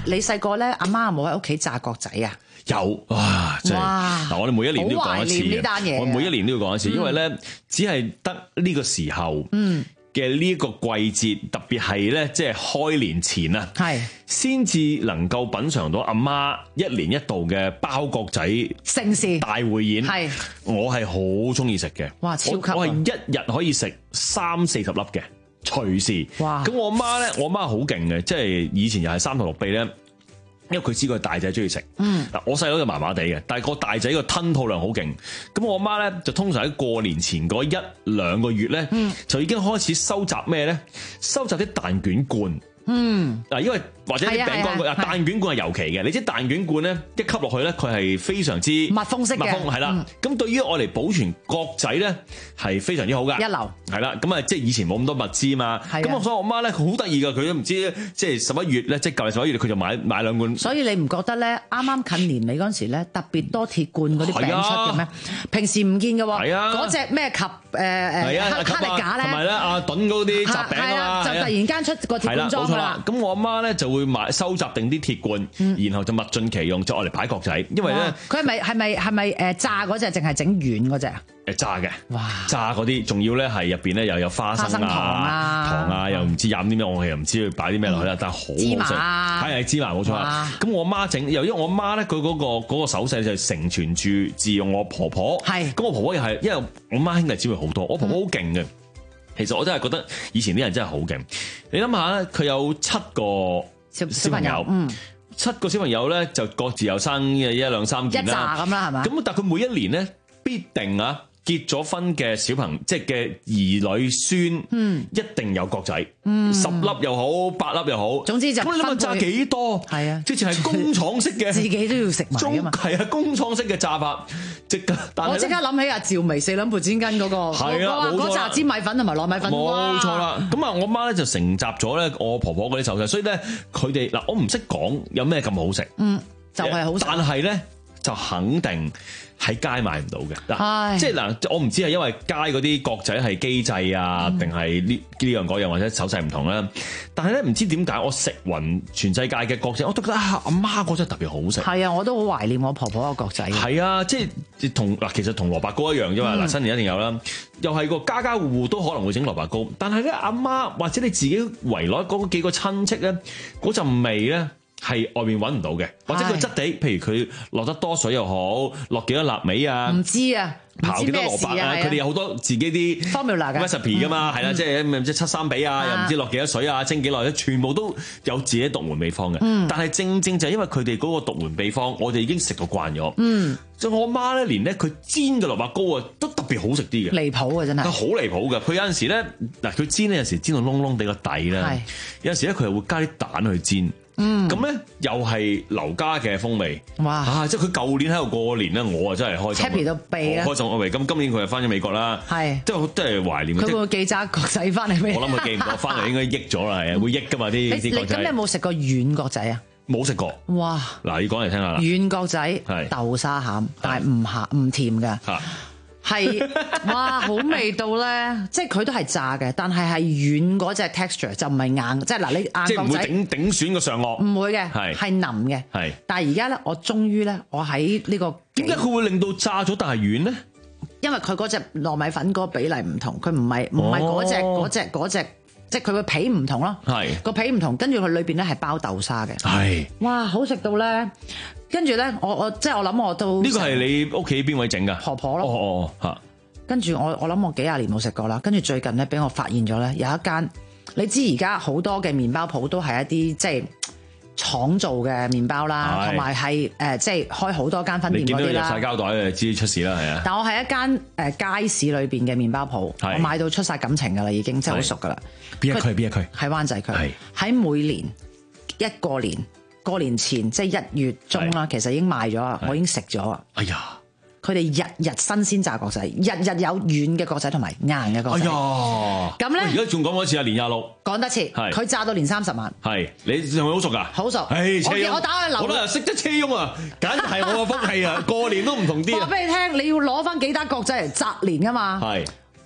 你細個咧，阿媽有冇喺屋企炸角仔啊？ 有哇！真係嗱，我哋每一年都要講一次呢單嘢， 我每一年都要講一次，因為咧只係得呢個時候嘅呢一個季節，特別係咧即係開年前啊，係先至能夠品嚐到阿媽一年一度嘅包角仔盛事大匯演。係我係好中意食嘅，哇！超級！我係一日可以食三四十粒嘅，隨時。哇！咁我媽咧，我媽好勁嘅，即係以前又係三頭六臂咧。因為佢知個大仔中意食，嗱、嗯、我細佬就麻麻地嘅，但係個大仔個吞吐量好勁，咁我媽咧就通常喺過年前嗰一兩個月咧，嗯、就已經開始收集咩咧？收集啲蛋卷罐。嗯，嗱，因為或者啲餅乾啊，蛋卷罐係尤其嘅，你知蛋卷罐咧一吸落去咧，佢係非常之密封式嘅，密封係啦。咁、嗯、對於我嚟保存角仔咧，係非常之好噶，一流係啦。咁啊，即係以前冇咁多物資嘛，咁所以我媽咧好得意噶，佢都唔知即係十一月咧，即係舊年十一月佢就買買兩罐。 所以你唔覺得咧？啱啱近年尾嗰陣時咧，特別多鐵罐嗰啲餅出嘅咩？平時唔見嘅喎，係啊，嗰隻咩及誒誒哈利架咧， 同埋咧阿頓嗰啲雜餅啊， 就突然間出個鐵罐裝㗎啦。 咁我阿媽咧就會買收集定啲鐵罐，嗯、然後就物盡其用，就愛嚟擺角仔。因為咧， 佢係咪係咪係咪誒炸嗰隻，淨係整軟嗰隻啊？ 誒炸嘅，哇！炸嗰啲，仲要咧係入邊咧又有花生啊、 糖啊、 糖啊，又唔知飲啲咩，我係又唔知佢擺啲咩落去啦。嗯、但係好好食，芝麻係係芝麻冇錯啦。咁我媽整，又因為我媽咧，佢嗰個嗰個手勢就承傳住自用我婆婆。係，咁我婆婆又係，因為我媽兄弟姊妹好多，我婆婆好勁嘅。嗯其實我真係覺得以前啲人真係好勁，你諗下咧，佢有七個小小朋友，嗯，七個小朋友咧就各自又生嘅一兩三件啦， 一紮咁啦，係嘛？ 咁但係佢每一年咧必定啊結咗婚嘅小朋友，即係嘅兒女孫，嗯，一定有角仔，嗯，十粒又好，八粒又好， 總之就咁你諗下炸幾多？係啊，之前係工廠式嘅， 自己都要食埋啊嘛， 係啊，工廠式嘅炸法。 我即刻諗起阿趙薇四兩撥煎斤嗰個， 係啊， 嗰扎煎米粉同埋糯米粉， 冇錯啦。咁啊，我媽咧就承襲咗咧我婆婆嗰啲手勢，所以咧佢哋嗱，我唔識講有咩咁好食，嗯，就係好食，但係咧就肯定喺街買唔到嘅嗱，即係嗱，我唔知係因為街嗰啲角仔係機製啊，定係呢呢樣嗰樣或者手勢唔同啦。但係咧唔知點解我食勻全世界嘅角仔，我都覺得啊阿媽嗰隻特別好食。 係啊，我都好懷念我婆婆個角仔。 係啊，即係同嗱，其實同蘿蔔糕一樣啫嘛。嗱、嗯，新年一定有啦，又係個家家戶戶都可能會整蘿蔔糕。但係咧阿媽或者你自己圍內嗰幾個親戚咧，嗰陣味咧。係外面揾唔到嘅，或者佢質地，譬如佢落得多水又好，落幾多臘味啊？ 唔知啊， 刨幾多蘿蔔啊？佢哋有好多自己啲 formula 嘅 recipe 噶嘛，係啦，即係即係七三比啊，又唔知落幾多水啊，蒸幾耐，全部都有自己獨門秘方嘅。嗯、但係正正就係因為佢哋嗰個獨門秘方，我哋已經食到慣咗。嗯，就我媽咧，連咧佢煎嘅蘿蔔糕啊，都特別好食啲嘅。 離譜啊，真係！ 佢好離譜嘅，佢有陣時咧，嗱佢煎咧有陣時煎到燶燶地個底咧，有陣時咧佢係會加啲蛋去煎。嗯，咁咧又係劉家嘅風味，哇！啊，即係佢舊年喺度過年咧，我啊真係開心 ，happy 到痹啊！ 開心我為咁今年佢又翻咗美國啦，係，即係都係懷念。 佢會唔會寄紮角仔翻嚟俾？ 我諗佢寄唔到，翻嚟應該益咗啦，係啊，會益噶嘛啲啲角仔。 咁你有冇食過軟角仔啊？ 冇食過。哇！嗱，你講嚟聽下啦。 軟角仔係豆沙餡，但係唔鹹唔甜㗎。係哇，好味道咧！即係佢都係炸嘅，但係係軟嗰隻 texture 就唔係硬，即係嗱你硬角仔， 即係唔會頂頂損個上顎， 唔會嘅，係係腍嘅，係。但係而家咧，我終於咧，我喺呢個點解佢會令到炸咗但係軟咧？ 因為佢嗰隻糯米粉嗰個比例唔同，佢唔係唔係嗰隻嗰隻嗰隻，即係佢個皮唔同咯，係個皮唔同，跟住佢裏邊咧係包豆沙嘅，係哇，好食到咧！跟住咧，我我即係我諗我都呢個係你屋企邊位整㗎？ 婆婆咯。 哦哦嚇。 跟住我我諗我幾廿年冇食過啦。跟住最近咧，俾我發現咗咧，有一間你知而家好多嘅麵包鋪都係一啲即係廠做嘅麵包啦，同埋係誒即係開好多間分店嗰啲啦。你見到入晒膠袋嘅，知出事啦，係啊。但我係一間誒街市裏邊嘅麵包鋪，我買到出晒感情㗎啦，已經真係好熟㗎啦。 邊一區？邊一區？ 喺灣仔區。係喺每年一過年。過年前即係一月中啦，其實已經賣咗啊，我已經食咗啊。哎呀！佢哋日日新鮮炸角仔，日日有軟嘅角仔同埋硬嘅角仔。哎呀！咁咧， 而家仲講多次啊，年廿六講得切，佢炸到年三十晚。 係你係咪好熟㗎？ 好熟。 我我打去樓， 好多人識得車翁啊，簡直係我嘅福氣啊！過年都唔同啲。 話俾你聽，你要攞翻幾打角仔嚟炸年㗎嘛？係。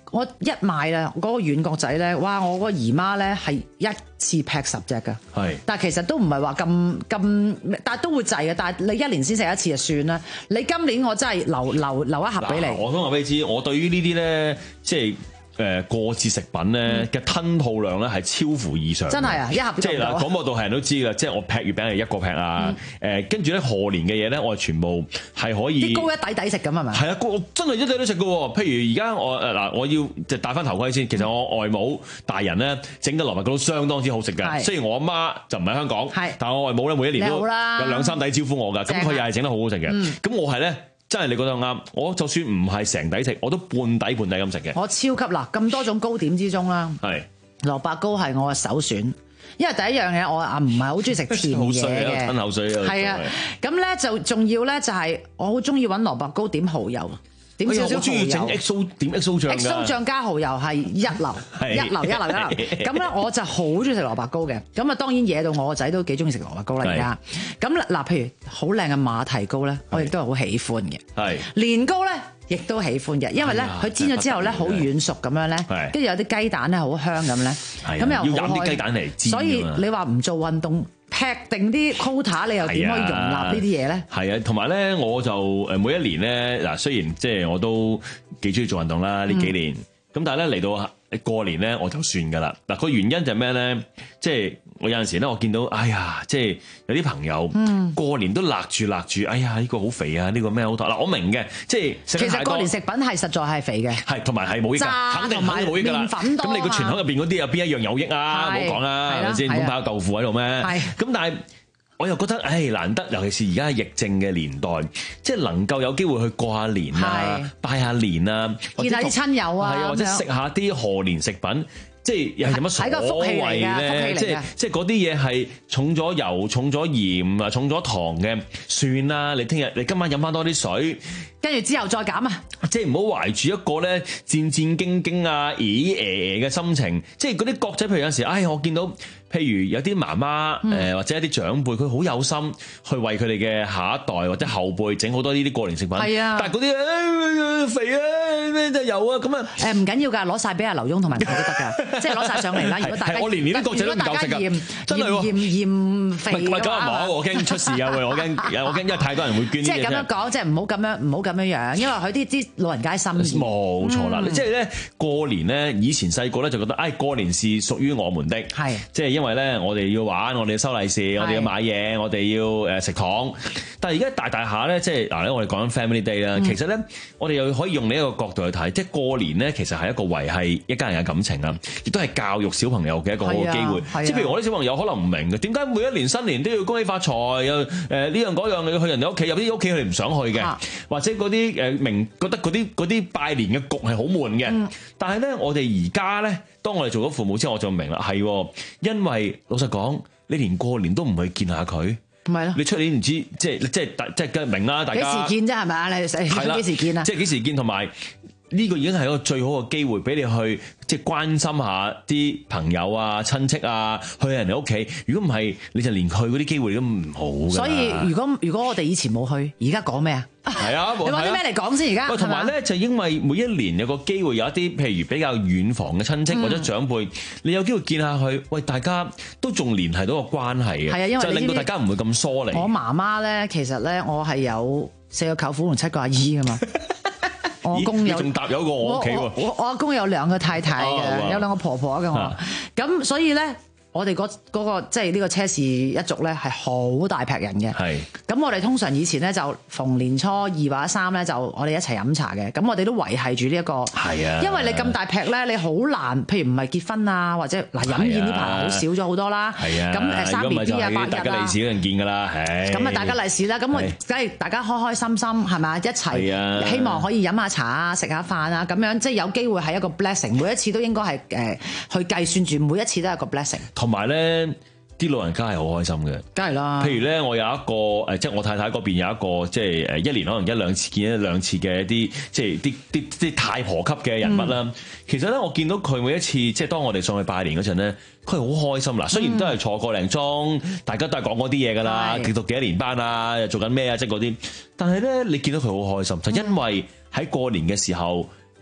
我一買啦，嗰、嗰個軟角仔咧，哇！我嗰個姨媽咧係一次劈十隻㗎， 係， 但係其實都唔係話咁咁，但係都會滯嘅。但係你一年先食一次就算啦。你今年我真係留留留一盒俾你。 我想話俾你知，我對於呢啲咧，即係。誒過節食品咧嘅吞吐量咧係超乎以上， 真係啊！一盒即係嗱，廣播道係人都知㗎，即係我劈月餅係一個劈啊！誒跟住咧賀年嘅嘢咧，我係全部係可以啲高一底底食咁係咪？ 係啊，高真係一底都食㗎喎。譬如而家我誒嗱，我要就戴翻頭盔先。其實我外母大人咧整嘅蘿蔔糕都相當之好食㗎。雖然我阿媽就唔喺香港，但係我外母咧每一年都有兩三底招呼我㗎。咁佢又係整得好好食嘅。咁我係咧。真係你覺得啱，我就算唔係成底食，我都半底半底咁食嘅。 我超級嗱，咁多種糕點之中啦，係蘿蔔糕係我嘅首選，因為第一樣嘢我啊唔係好中意食甜嘢嘅， 吞口水啊， 係啊，咁咧就仲要咧就係我好中意揾蘿蔔糕點蠔油。點少少蠔油，我中意整 X O 點 X O 醬㗎。X O 醬加蠔油係一流，一流一流一流。咁咧我就好中意食蘿蔔糕嘅。咁啊當然惹到我個仔都幾中意食蘿蔔糕啦而家。咁嗱，譬如好靚嘅馬蹄糕咧，我亦都係好喜歡嘅。係年糕咧，亦都喜歡嘅，因為咧佢煎咗之後咧好軟熟咁樣咧，跟住有啲雞蛋咧好香咁咧，咁又要飲啲雞蛋嚟煎。 所以你話唔做運動，劈定啲 quota， 你又點可以容納呢啲嘢咧？係啊，同埋咧，我就誒每一年咧嗱，雖然即係我都幾中意做運動啦呢幾年，咁、嗯、但係咧嚟到過年咧我就算噶啦。嗱個原因就係咩咧？即係我有陣時咧，我見到哎呀，即係有啲朋友過年都勒住勒住，哎呀呢、呢個好肥啊，呢、呢個咩好多嗱，我明嘅，即係其實過年食品係實在係肥嘅， 係同埋係冇益㗎，肯定肯定冇益㗎啦。咁你個全口入邊嗰啲有邊一樣有益啊？冇講啦，係咪先？唔好擺豆腐喺度咩？咁但係我又覺得，唉難得，尤其是而家係疫症嘅年代，即係能夠有機會去過下年啊，拜下年啊， 見下啲親友啊， 或者食下啲賀年食品。即係又係有乜所謂咧？即係即係嗰啲嘢係重咗油、重咗鹽啊、重咗糖嘅，算啦。你聽日你今晚飲翻多啲水， 跟住之後再減啊！ 即係唔好懷住一個咧戰戰兢兢啊、咦誒嘅心情。即係嗰啲角仔，譬如有陣時，唉，我見到譬如有啲媽媽誒或者一啲長輩，佢好有心去為佢哋嘅下一代或者後輩整好多呢啲過年食品。係啊，但係嗰啲肥啊咩就有啊咁啊誒唔緊要㗎，攞晒俾阿劉墉同埋佢都得㗎。即係攞晒上嚟啦！如果大家我年年啲角仔都唔夠食㗎，真係喎， 嫌嫌肥嘅話， 唔係咁唔好，我驚出事啊！喂，我驚我驚，因為太多人會捐。 即係咁樣講，即係唔好咁樣，唔好咁樣樣，因為佢啲啲老人家心意。 冇錯啦，即係咧過年咧，以前細個咧就覺得，唉過年是屬於我們的，係即係因為咧我哋要玩，我哋要收利是，我哋要買嘢，我哋要誒食糖。但係而家大大下咧，即係嗱咧，我哋講緊 Family Day 啦，其實咧我哋又可以用呢一個角度去睇，即係過年咧其實係一個維繫一家人嘅感情啊，亦都係教育小朋友嘅一個好嘅機會。即係譬如我啲小朋友可能唔明嘅，點解每一年新年都要恭喜發財？又誒呢樣嗰樣，你要去人哋屋企，有啲屋企佢哋唔想去嘅，啊、或者嗰啲誒明覺得嗰啲嗰啲拜年嘅局係好悶嘅。嗯、但係咧，我哋而家咧，當我哋做咗父母之後，我就明啦，係因為老實講，你連過年都唔去見下佢。唔係咯，你出年唔知即係即係即係明啦，大家幾時見啫？係咪啊？你係幾時見啊？ 即係幾時見？同埋呢個已經係一個最好嘅機會，俾你去即係關心下啲朋友啊、親戚啊，去人哋屋企。如果唔係，你就連去嗰啲機會都唔好㗎。 所以如果如果我哋以前冇去，而家講咩啊？ 係啊， 你話啲咩嚟講先？而家同埋咧，就因為每一年有個機會，有一啲譬如比較遠房嘅親戚或者長輩，嗯、你有機會見下佢，喂，大家都仲聯繫到個關係嘅，係啊，因為就令到大家唔會咁疏離。 我媽媽咧，其實咧，我係有四個舅父同七個阿姨㗎嘛。我阿公有仲搭有個我屋企喎， 我阿公有兩個太太嘅，哦、有兩個婆婆嘅我，咁所以咧。我哋嗰嗰個即係呢個車氏一族咧係好大劈人嘅，係咁我哋通常以前咧就逢年初二或者三咧就我哋一齊飲茶嘅，咁我哋都維繫住呢一個，係啊，因為你咁大劈咧，你好難，譬如唔係結婚啊或者嗱飲宴呢排好少咗好多啦，係啊，咁誒生 B B 啊八日啊， 大家利是嗰陣見㗎啦，係咁啊大家利是啦，咁我梗係大家開開心心係咪一齊，希望可以飲下茶啊食下飯啊咁樣，即係有機會係一個 blessing，每一次都應該係誒去計算住每一次都係個 blessing。 同埋咧，啲老人家係好開心嘅， 梗係啦。 譬如咧，我有一個誒，即係我太太嗰邊有一個，即係誒一年可能一兩次見一兩次嘅一啲，即係啲啲啲太婆級嘅人物啦。嗯、其實咧，我見到佢每一次，即係當我哋上去拜年嗰陣咧，佢係好開心啦。雖然都係坐個零鐘，嗯、大家都係講嗰啲嘢㗎啦，讀讀幾多年班啊，又做緊咩啊，即係嗰啲。但係咧，你見到佢好開心，就因為喺過年嘅時候。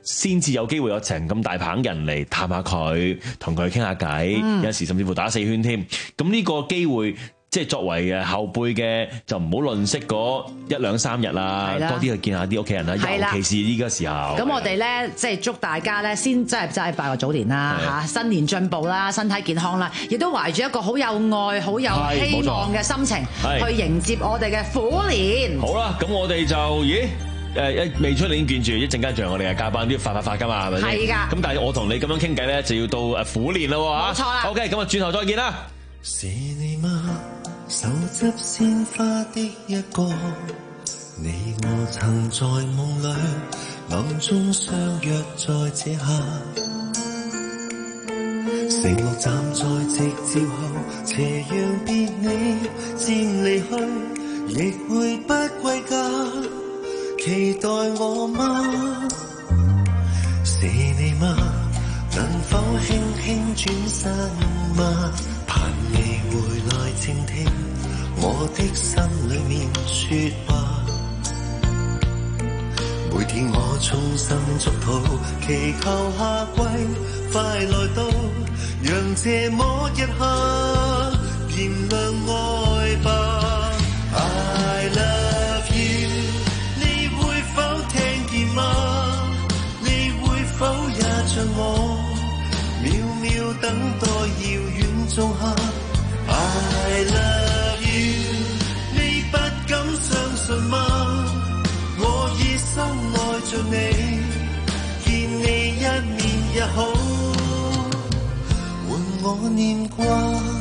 先至有機會有成咁大棚人嚟探下佢，同佢傾下偈，嗯、有時甚至乎打四圈添。咁呢個機會，即係作為誒後輩嘅，就唔好吝嗇嗰一兩三日啦，多啲去見下啲屋企人啦，尤其是呢個時候。 咁我哋咧，即係祝大家咧，先真係真係拜個早年啦嚇，新年進步啦，身體健康啦，亦都懷住一個好有愛、好有希望嘅心情去迎接我哋嘅虎年。 好啦，咁我哋就咦？誒一未出年見住，一陣間仲有我哋嘅嘉賓都要發發發㗎嘛，係咪先？係㗎。咁但係我同你咁樣傾偈咧，就要到誒虎年啦喎嚇。冇錯啦。OK，咁啊轉頭再見啦。 是你嗎？手執鮮花的一個，你我曾在夢裏暗中相約在這刻，承諾站在夕照後，斜陽別你漸離去，亦會不歸家。期待我嗎？是你嗎？能否輕輕轉身嗎？盼你回來靜聽我的心裏面說話。每天我衷心祝禱，祈求夏季快來到，讓這麼一刻燃亮愛吧。I love you。你會否也像我，秒秒等待遙遠仲夏 I love you， 你不敢相信嗎？我已深愛着你，見你一面也好，換我念掛。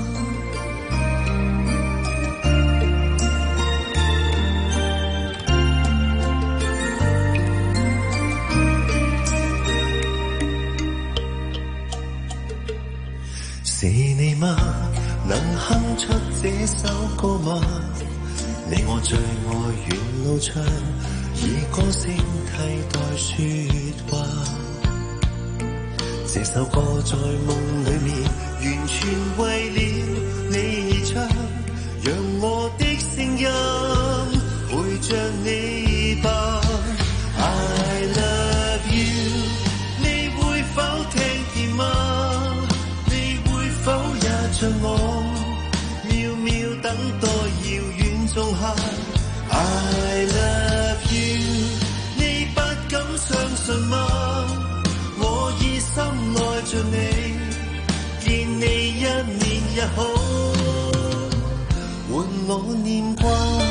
是你嗎？能哼出這首歌嗎？你我最愛沿路唱，以歌聲替代說話。這首歌在夢裏面，完全為了你而唱，讓我的聲音陪着你吧。I love you， 你會否聽見嗎？像我秒秒等待遙遠仲夏 I love you， 你不敢相信嗎？我已深愛着你，見你一面也好，換我念掛。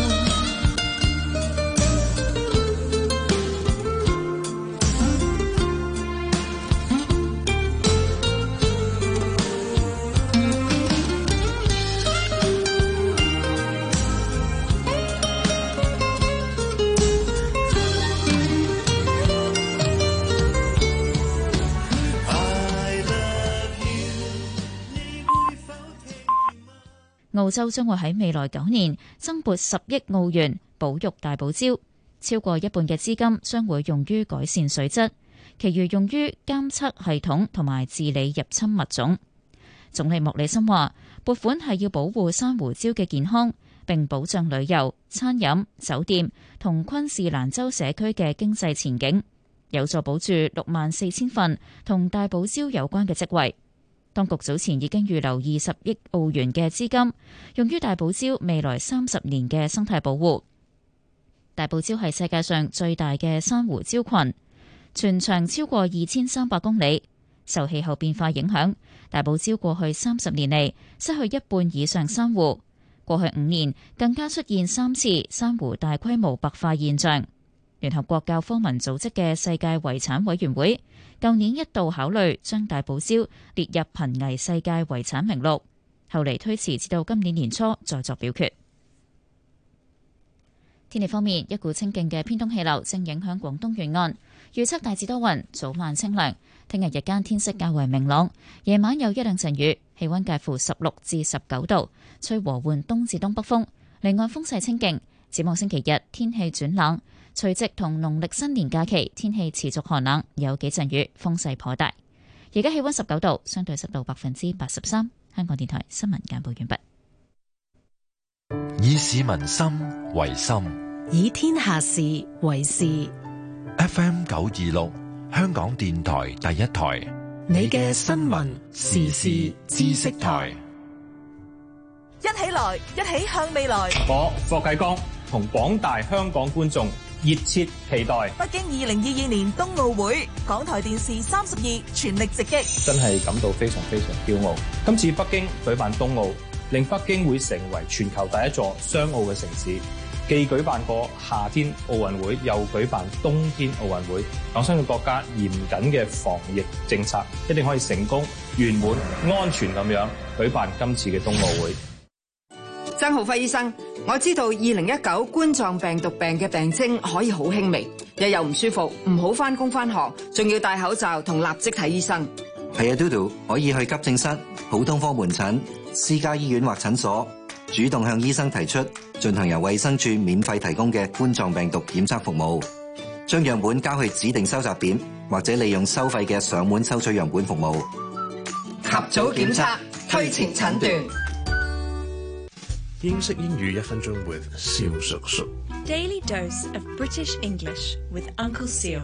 澳洲將會喺未來九年增撥十億澳元保育大堡礁，超過一半嘅資金將會用於改善水質，其餘用於監測系統同埋治理入侵物種。總理莫里森話，撥款係要保護珊瑚礁嘅健康，並保障旅遊、餐飲、酒店同昆士蘭州社區嘅經濟前景，有助保住六萬四千份同大堡礁有關嘅職位。當局早前已經預留二十億澳元嘅資金，用於大堡礁未來三十年嘅生態保護。大堡礁係世界上最大嘅珊瑚礁群，全長超過二千三百公里。受氣候變化影響，大堡礁過去三十年嚟失去一半以上珊瑚。過去五年更加出現三次珊瑚大規模白化現象。聯合國教科文組織嘅世界遺產委員會舊年一度考慮將大堡礁列入瀕危世界遺產名錄，後嚟推遲至到今年年初再作表決。天氣方面，一股清勁嘅偏東氣流正影響廣東沿岸，預測大致多雲，早晚清涼。聽日日間天色較為明朗，夜晚有一兩陣雨，氣溫介乎十六至十九度，吹和緩東至東北風，離岸風勢清勁。展望星期日天氣轉冷。除夕同農曆新年假期天氣持續寒冷，有幾陣雨，風勢頗大。而家氣溫十九度，相對濕度百分之八十三。香港電台新聞簡報完畢。 以市民心為心， 以天下事為事。 F M 九二六， 香港電台第一台， 你嘅新聞時事知識台， 一起來，一起向未來。 我霍啟剛同廣大香港觀眾熱切期待北京二零二二年冬奧會，港台電視三十二全力直擊， 真係感到非常非常驕傲。今次北京舉辦冬奧，令北京會成為全球第一座雙奧嘅城市。既舉辦過夏天奧運會，又舉辦冬天奧運會，我相信國家嚴謹嘅防疫政策一定可以成功、圓滿、安全咁樣舉辦今次嘅冬奧會。 曾浩輝醫生，我知道二零一九冠狀病毒病嘅病徵可以好輕微，日又唔舒服，唔好返工返學，仲要戴口罩同立即睇醫生。 係啊，嘟嘟可以去急症室、普通科門診、私家醫院或診所，主動向醫生提出進行由衛生署免費提供嘅冠狀病毒檢測服務，將樣本交去指定收集點，或者利用收費嘅上門收取樣本服務。 及早檢測，推前診斷。 英式英語一分鐘 with 蕭叔叔。 Daily dose of British English with Uncle Seal。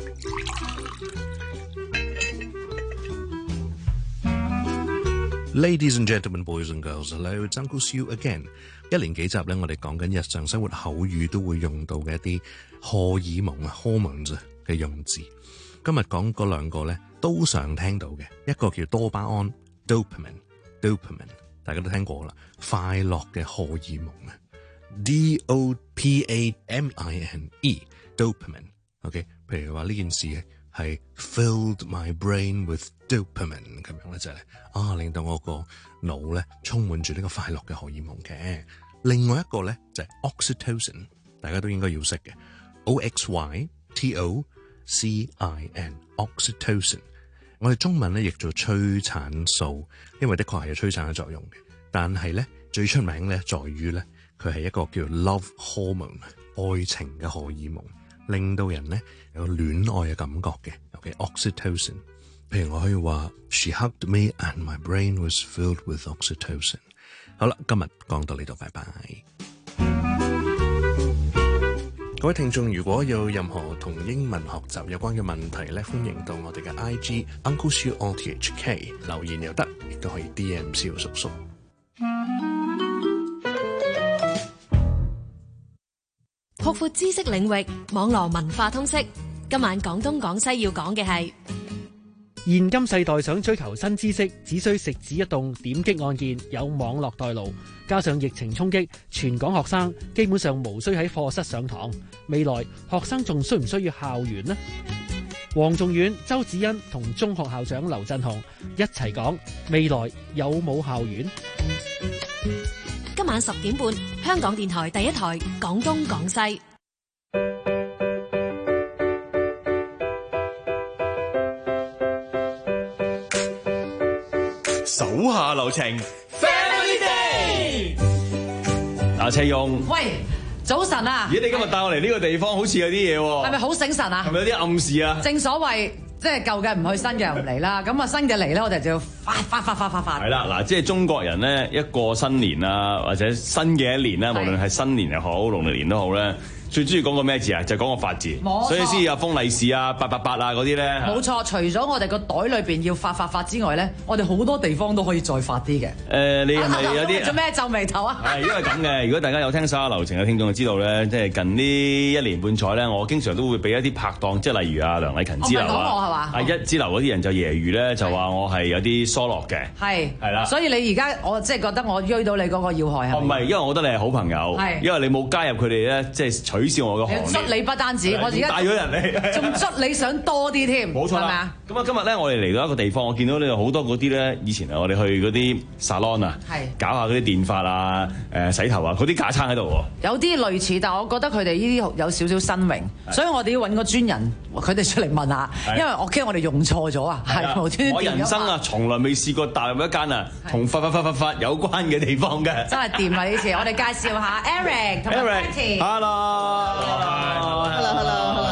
Ladies and gentlemen, boys and girls, hello, it's Uncle Sue again。一連幾集咧，我哋講緊日常生活口語都會用到嘅一啲荷爾蒙啊 hormones 嘅用字。今日講嗰兩個咧，都常聽到嘅，一個叫多巴胺 dopamine dopamine， 大家都聽過啦，快樂嘅荷爾蒙啊 D O P A M I N E dopamine。OK， 譬如話呢件事係 filled my brain with dopamine 咁樣咧，就係啊令到我個腦咧充滿住呢個快樂嘅荷爾蒙嘅。另外一個咧就係 oxytocin， 大家都應該要識嘅 O X Y T O C I N oxytocin。我哋中文咧譯做催產素，因為的確係有催產嘅作用嘅。但係咧最出名咧在於咧佢係一個叫 love hormone 愛情嘅荷爾蒙，令到人咧有戀愛嘅感覺嘅。OK oxytocin。譬如我可以話 She hugged me and my brain was filled with oxytocin。 好啦，今日講到呢度，拜拜。各位聽眾，如果有任何同英文學習有關嘅問題咧，歡迎到我哋嘅 I G Uncle Siu R T H K 留言又得，亦都可以 D M 蕭叔叔。 擴闊知識領域，網絡文化通識。今晚廣東廣西要講嘅係現今世代想追求新知識，只需食指一動，點擊按鍵，有網絡代勞。加上疫情衝擊，全港學生基本上無需喺課室上堂。未來學生仲需唔需要校園呢？黃仲遠、周子欣同中學校長劉振雄一齊講未來有冇校園？ 今晚十點半，香港電台第一台廣東廣西。 手下留情 ，Family Day。阿車勇， 喂，早晨啊！ 咦，你今日帶我嚟呢個地方，好似有啲嘢喎。 係咪好醒神啊？ 係咪有啲暗示啊？ 正所謂，即係舊嘅唔去，新嘅唔嚟啦。咁啊，新嘅嚟咧，我哋就要發發發發發發。係啦，嗱，即係中國人咧，一過新年啊，或者新嘅一年啦，無論係新年又好，農曆年都好咧。最中意講個咩字啊？就係講個發字，所以先有封利是啊、八八八啊嗰啲咧。 冇錯，除咗我哋個袋裏邊要發發發之外咧，我哋好多地方都可以再發啲嘅。 誒，你係咪有啲做咩皺眉頭啊？ 係因為咁嘅。如果大家有聽手下留情嘅聽眾就知道咧，即係近呢一年半載咧，我經常都會俾一啲拍檔，即係例如啊梁禮勤之流啊，啊一之流嗰啲人就揶揄咧，就話我係有啲疏落嘅。係係啦，所以你而家我即係覺得我追到你嗰個要害係咪？唔係，因為我覺得你係好朋友，係因為你冇加入佢哋咧，即係取笑我個行列。捽你不單止，我而家帶咗人嚟，仲捽你想多啲添，冇錯啦。咁啊，今日咧我哋嚟到一個地方，我見到你有好多嗰啲咧，以前啊我哋去嗰啲 salon 啊，搞下嗰啲電髮啊、誒洗頭啊，嗰啲架撐喺度喎。有啲類似，但係我覺得佢哋呢啲有少少新穎，所以我哋要揾個專人，佢哋出嚟問下，因為我驚我哋用錯咗啊。係無端端。我人生啊，從來未試過踏入一間啊同發發發發發有關嘅地方嘅。真係掂啊！呢次我哋介紹下 Eric 同埋 Patty。Hello。Hello，hello，hello。歡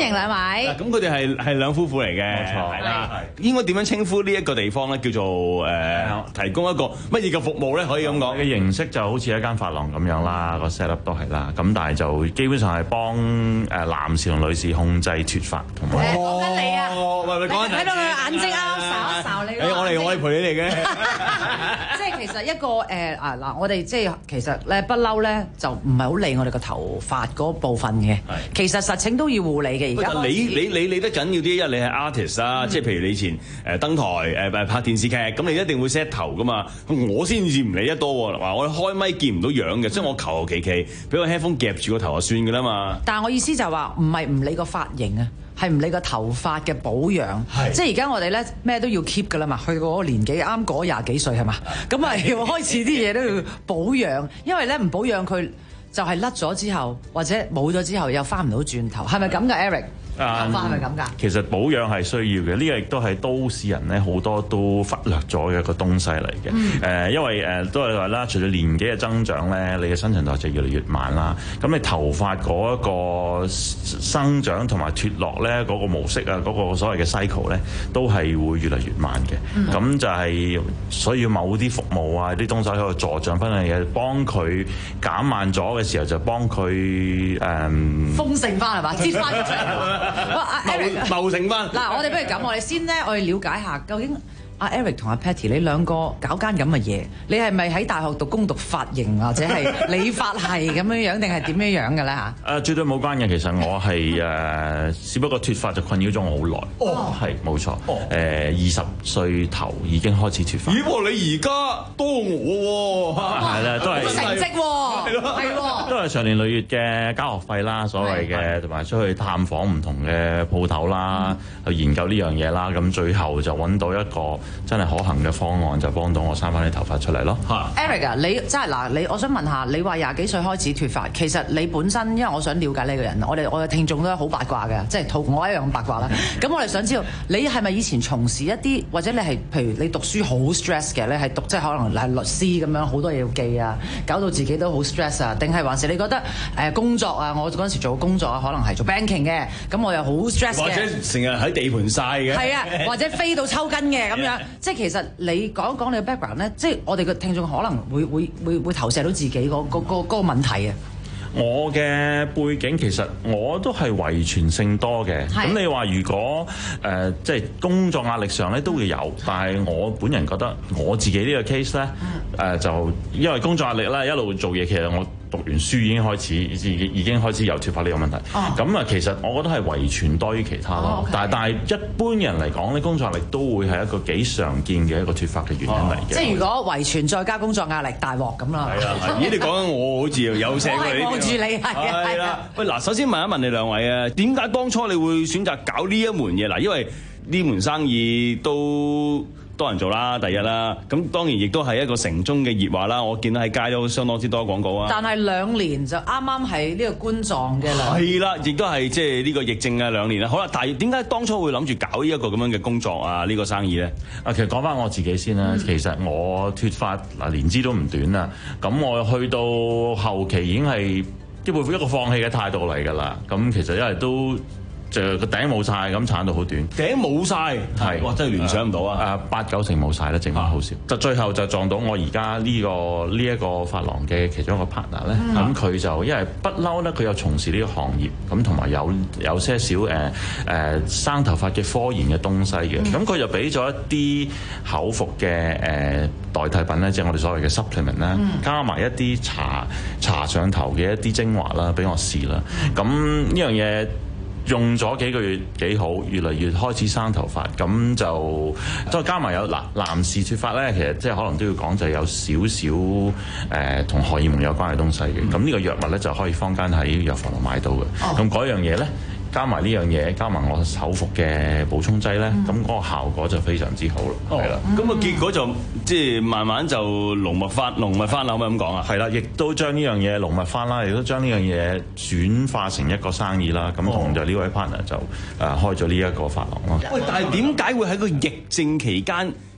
迎兩位。 咁佢哋係係兩夫婦嚟嘅，冇錯，係啦。應該點樣稱呼呢一個地方咧？叫做誒提供一個乜嘢嘅服務咧？可以咁講嘅形式就好似一間髮廊咁樣啦，個 set up 都係啦。咁但係就基本上係幫誒男士同女士控制脫髮同埋。 講緊你啊！ 喂喂，講緊睇到佢眼睛啱睄一睄你。 誒，我嚟我嚟陪你嚟嘅。 即係其實一個誒啊嗱，我哋即係其實咧不嬲咧就唔係好理我哋個頭髮嗰部分嘅。其實實情都要護理嘅。而家你你你理得緊要啲，因為你係 artist 啊，即係譬如你以前誒登台誒誒拍電視劇，咁你一定會 set 頭噶嘛。我先至唔理得多喎，話我開咪見唔到樣嘅，所以我求求其其俾個 headphone 夾住個頭就算㗎啦嘛。 但係我意思就係話唔係唔理個髮型啊。係唔理個頭髮嘅保養，即係而家我哋咧咩都要 keep 噶啦嘛，去到嗰個年紀啱過廿幾歲係嘛，咁啊要開始啲嘢都要保養，因為咧唔保養佢就係甩咗之後或者冇咗之後又翻唔到轉頭，係咪咁噶 Eric？頭髮係咪咁㗎？ 其實保養係需要嘅，呢個亦都係都市人咧好多都忽略咗嘅一個東西嚟嘅。誒、嗯呃，因為誒、呃、都係話啦，隨住年紀嘅增長咧，你嘅新陳代謝越嚟越慢啦。咁你頭髮嗰一個生長同埋脫落咧，嗰、那個模式啊，嗰、那個所謂嘅 cycle 咧，都係會越嚟越慢嘅。咁、嗯、就係需要某啲服務啊，啲東西喺度助長翻嚟嘅，幫佢減慢咗嘅時候，就幫佢誒豐盛翻係嘛，接翻出嚟。哇，Eric， 茂盛翻。 嗱，我哋不如咁，我哋先咧，我哋了解下究竟阿 Eric 同阿 Patty 你兩個搞間咁嘅嘢，你係咪喺大學讀攻讀髮型或者係理髮系咁樣樣，定係點樣樣嘅咧嚇？ 誒，絕對冇關嘅。其實我係誒，只不過脫髮就困擾咗我好耐。哦，係冇錯。哦，誒，二十歲頭已經開始脫髮。 咦？你而家多我喎。 係啦，都係成績喎。係咯，係喎。 都係長年累月嘅交學費啦，所謂嘅，同埋出去探訪唔同嘅鋪頭啦，去研究呢樣嘢啦。咁最後就揾到一個真係可行嘅方案，就幫到我生翻啲頭髮出嚟咯。 Eric 啊，你真係嗱，你我想問下，你話廿幾歲開始脫髮，其實你本身因為我想了解呢個人，我哋我嘅聽眾都好八卦嘅，即係同我一樣咁八卦啦。咁我哋想知道，你係咪以前從事一啲，或者你係譬如你讀書好 stress 嘅，你係讀即係可能係律師咁樣，好多嘢要記啊，搞到自己都好 stress 啊？定係還是你覺得誒工作啊？我嗰陣時做工作啊，可能係做 banking 嘅，咁我又好 stress 嘅， 或者成日喺地盤曬嘅， 係啊，或者飛到抽筋嘅咁樣。即係其實你講一講你嘅 background 咧，即係我哋嘅聽眾可能會會會會投射到自己嗰嗰嗰嗰個問題啊。 我嘅背景其實我都係遺傳性多嘅，咁你話如果誒、呃、即係工作壓力上咧都會有，但係我本人覺得我自己呢個 case 咧誒、呃、就因為工作壓力咧一路做嘢，其實我讀完書已經開始已已經開始有脫髮呢個問題。咁啊、哦，其實我覺得係遺傳多於其他咯。哦 okay. 但係但係一般人嚟講咧，工作壓力都會係一個幾常見嘅一個脫髮嘅原因嚟嘅。哦、即係如果遺傳再加工作壓力，大鑊咁啦。 係啊，咦？你講緊我好似有寫過你。 住你係係啦，喂嗱，首先問一問你兩位啊，點解當初你會選擇搞呢一門嘢？嗱，因為呢門生意都多人做啦，第一啦，咁當然亦都係一個城中嘅熱話啦。我見到喺街都相當之多廣告啊。 但係兩年就啱啱係呢個冠狀嘅啦。 係啦，亦都係即係呢個疫症嘅兩年啦。好啦，但係點解當初會諗住搞呢一個咁樣嘅工作啊？呢、呢個生意咧？ 啊，其實講翻我自己先啦。嗯、其實我脫髮嗱年資都唔短啦。咁我去到後期已經係基本一個放棄嘅態度嚟㗎啦。咁其實因為都就個頂冇晒，咁鏟到好短。 頂冇晒，係哇，真係聯想唔到啊！ 誒八九成冇晒啦，剩翻好少。就最後就撞到我而家呢個呢一、呢個髮廊嘅其中一個 partner 咧。咁佢、嗯、就因為不嬲咧，佢有從事呢個行業，咁同埋有有些少誒誒、呃、生頭髮嘅科研嘅東西嘅。咁佢、嗯、就俾咗一啲口服嘅誒、呃、代替品咧，即係我哋所謂嘅 supplement 啦、嗯，加埋一啲搽搽上頭嘅一啲精華啦，俾我試啦。咁呢樣嘢用咗幾個月幾好，越嚟越開始生頭髮，咁就再加埋有嗱男士脫髮咧，其實即係可能都要講就係有少少誒同荷爾蒙有關嘅東西嘅。咁呢、嗯、個藥物咧就可以坊間喺藥房度買到嘅。咁嗰、哦、樣嘢咧，加埋呢樣嘢，加埋我口服嘅補充劑咧，咁嗰、嗯、個效果就非常之好咯。係啦、哦， 咁啊、嗯、結果就即係慢慢就濃密翻，濃密翻啦，可唔可以咁講啊？ 係啦，亦都將呢樣嘢濃密翻啦，亦都將呢樣嘢轉化成一個生意啦。咁同就呢位 partner 就誒開咗呢一個髮廊咯。 喂，但係點解會喺個疫症期間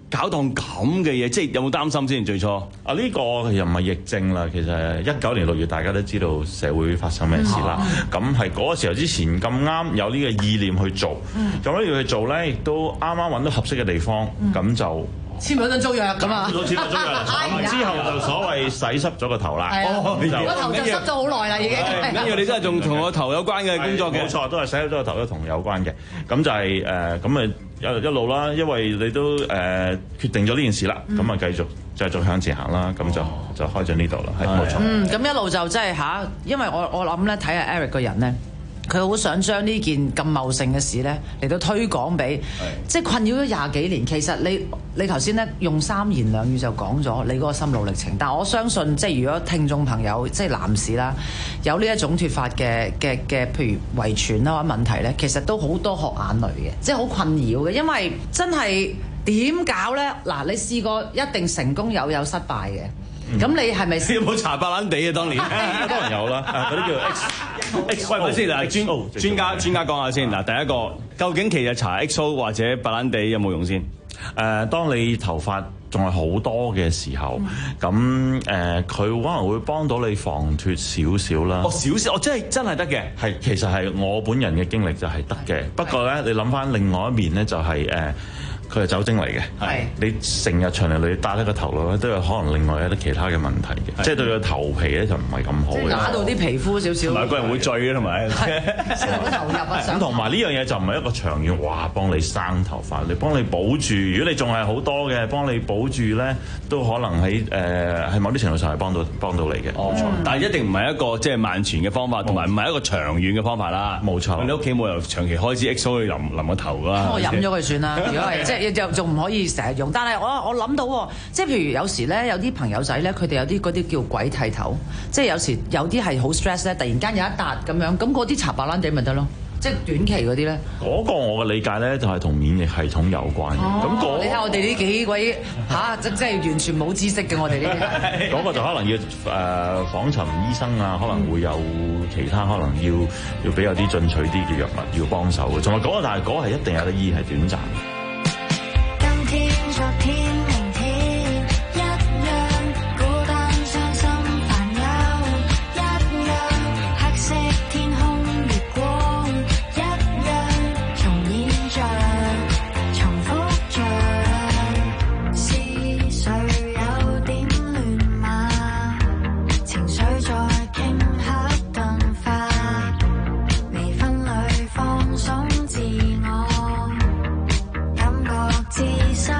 搞檔咁嘅嘢，即係有冇擔心先？最初啊，呢個又唔係疫症啦，其實一九年六月大家都知道社會發生咩事啦。咁係嗰個時候之前咁啱有呢個意念去做，咁樣要去做咧，亦都啱啱揾到合適嘅地方，咁就。 簽咗張租約咁啊！ 簽咗租約，之後就所謂洗濕咗個頭啦。 哦，個頭就濕咗好耐啦，已經。 唔緊要，你真係仲同個頭有關嘅工作嘅。 冇錯，都係洗濕咗個頭都同有關嘅。咁就係誒，咁咪一一路啦，因為你都誒決定咗呢件事啦，咁啊繼續繼續向前行啦，咁就就開咗呢度啦，係冇錯。 嗯，咁一路就真係嚇，因為我我諗咧睇下 Eric 個人咧。佢好想將呢件咁茂盛嘅事咧嚟到推廣俾，即係困擾咗廿幾年。其實你你頭先咧用三言兩語就講咗你嗰個心路歷程，但我相信即係如果聽眾朋友即係男士啦，有呢一種脫髮嘅嘅嘅，譬如遺傳啦或者問題咧，其實都好多學眼淚嘅，即係好困擾嘅，因為真係點搞咧？嗱，你試過一定成功有有失敗嘅。咁、嗯、你係咪有冇搽白蘭地啊？當年當然有啦，嗰啲叫 X X。 喂，咪先嗱，專專家專家講下先嗱，第一個究竟其實搽 X O 或者白蘭地有冇用先？誒、 呃，當你頭髮仲係好多嘅時候，咁誒佢可能會幫到你防脫少少啦。 哦，少少，哦，真係真係得嘅。 係，其實係我本人嘅經歷就係得嘅。不過咧，你諗翻另外一面咧，就係、是、誒。呃佢係酒精嚟嘅，係你成日長年累戴喺個頭度咧，都有可能另外一啲其他嘅問題嘅，即係對個頭皮咧就唔係咁好嘅。 打到啲皮膚少少， 同埋個人會醉嘅，同埋成個投入啊！ 咁同埋呢樣嘢就唔係一個長遠，哇幫你生頭髮，你幫你保住。如果你仲係好多嘅，幫你保住咧，都可能喺誒喺某啲程度上係幫到幫到你嘅。冇錯， 但係一定唔係一個即係萬全嘅方法，同埋唔係一個長遠嘅方法啦。 冇錯， 你屋企冇由長期開支 X O 去淋淋個頭啦。 我飲咗佢算啦，如果係即係又仲唔可以成日用，但係我我諗到，即係譬如有時咧，有啲朋友仔咧，佢哋有啲嗰啲叫鬼剃頭，即係有時有啲係好 stress 咧，突然間有一笪咁樣，咁嗰啲搽白蘭地咪得咯，即係短期嗰啲咧。 嗰個我嘅理解咧，就係同免疫系統有關嘅。咁、哦嗰個、 你睇我哋呢幾位嚇，即即係完全冇知識嘅我哋呢啲。 嗰個就可能要誒、呃、訪尋醫生啊，可能會有其他可能要要比較啲進取啲嘅藥物要幫手嘅。同埋嗰個，但係嗰個係一定有得醫，係短暫。 昨天、明天一樣，孤單、傷心、煩憂一樣，黑色天空、月光一樣，重演着、重複着，是誰有點亂嗎？情緒在頃刻頓發，微醺裡放鬆自我，感覺自身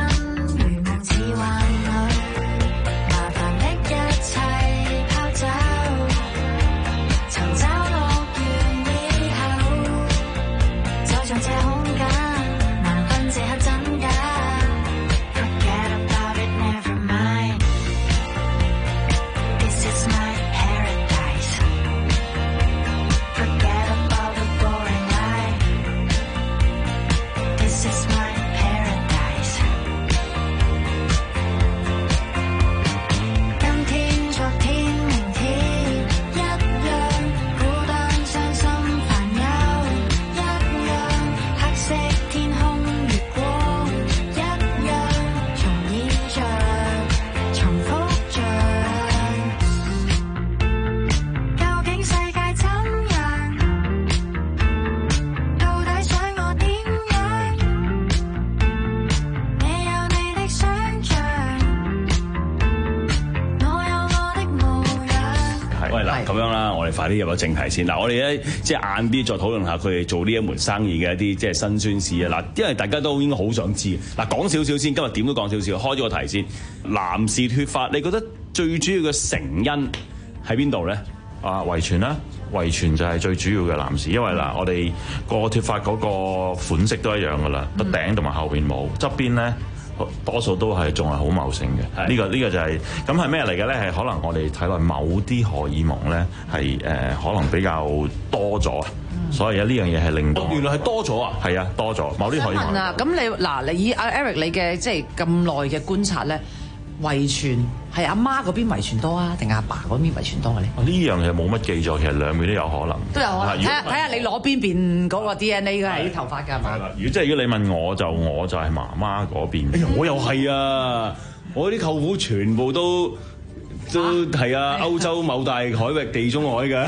快啲入咗正題先嗱，我哋咧即係晏啲再討論下佢哋做呢一門生意嘅一啲即係辛酸事啊嗱，因為大家都應該好想知嗱，講少少先，今日點都講少少，開咗個題先。男士脫髮，你覺得最主要嘅成因喺邊度咧？ 啊，遺傳啦，遺傳就係最主要嘅男士，因為嗱，我哋個脫髮嗰個款式都一樣噶啦，得頂同埋後邊冇，側邊咧。多數都係仲係好茂盛嘅，呢、這個呢、這個就係咁係咩嚟嘅咧？係可能我哋體內某啲荷爾蒙咧係誒可能比較多咗，嗯、所以呢樣嘢係令到、 哦、原來係多咗啊！ 係啊，多咗某啲荷爾蒙。 啊，咁你嗱你以阿 Eric 你嘅即係咁耐嘅觀察咧， 遺傳係阿媽嗰邊遺傳多啊，定阿爸嗰邊遺傳多嘅咧？ 呢樣嘢冇乜記咗，其實兩邊都有可能。 都有可能。睇下睇下你攞邊邊嗰個 D N A 嘅喺頭髮㗎係嘛？ 如果即係如果你問我就我就係媽媽嗰邊。 哎呀，我又係啊！我啲舅父全部都。都係啊！歐洲某大海域地中海嘅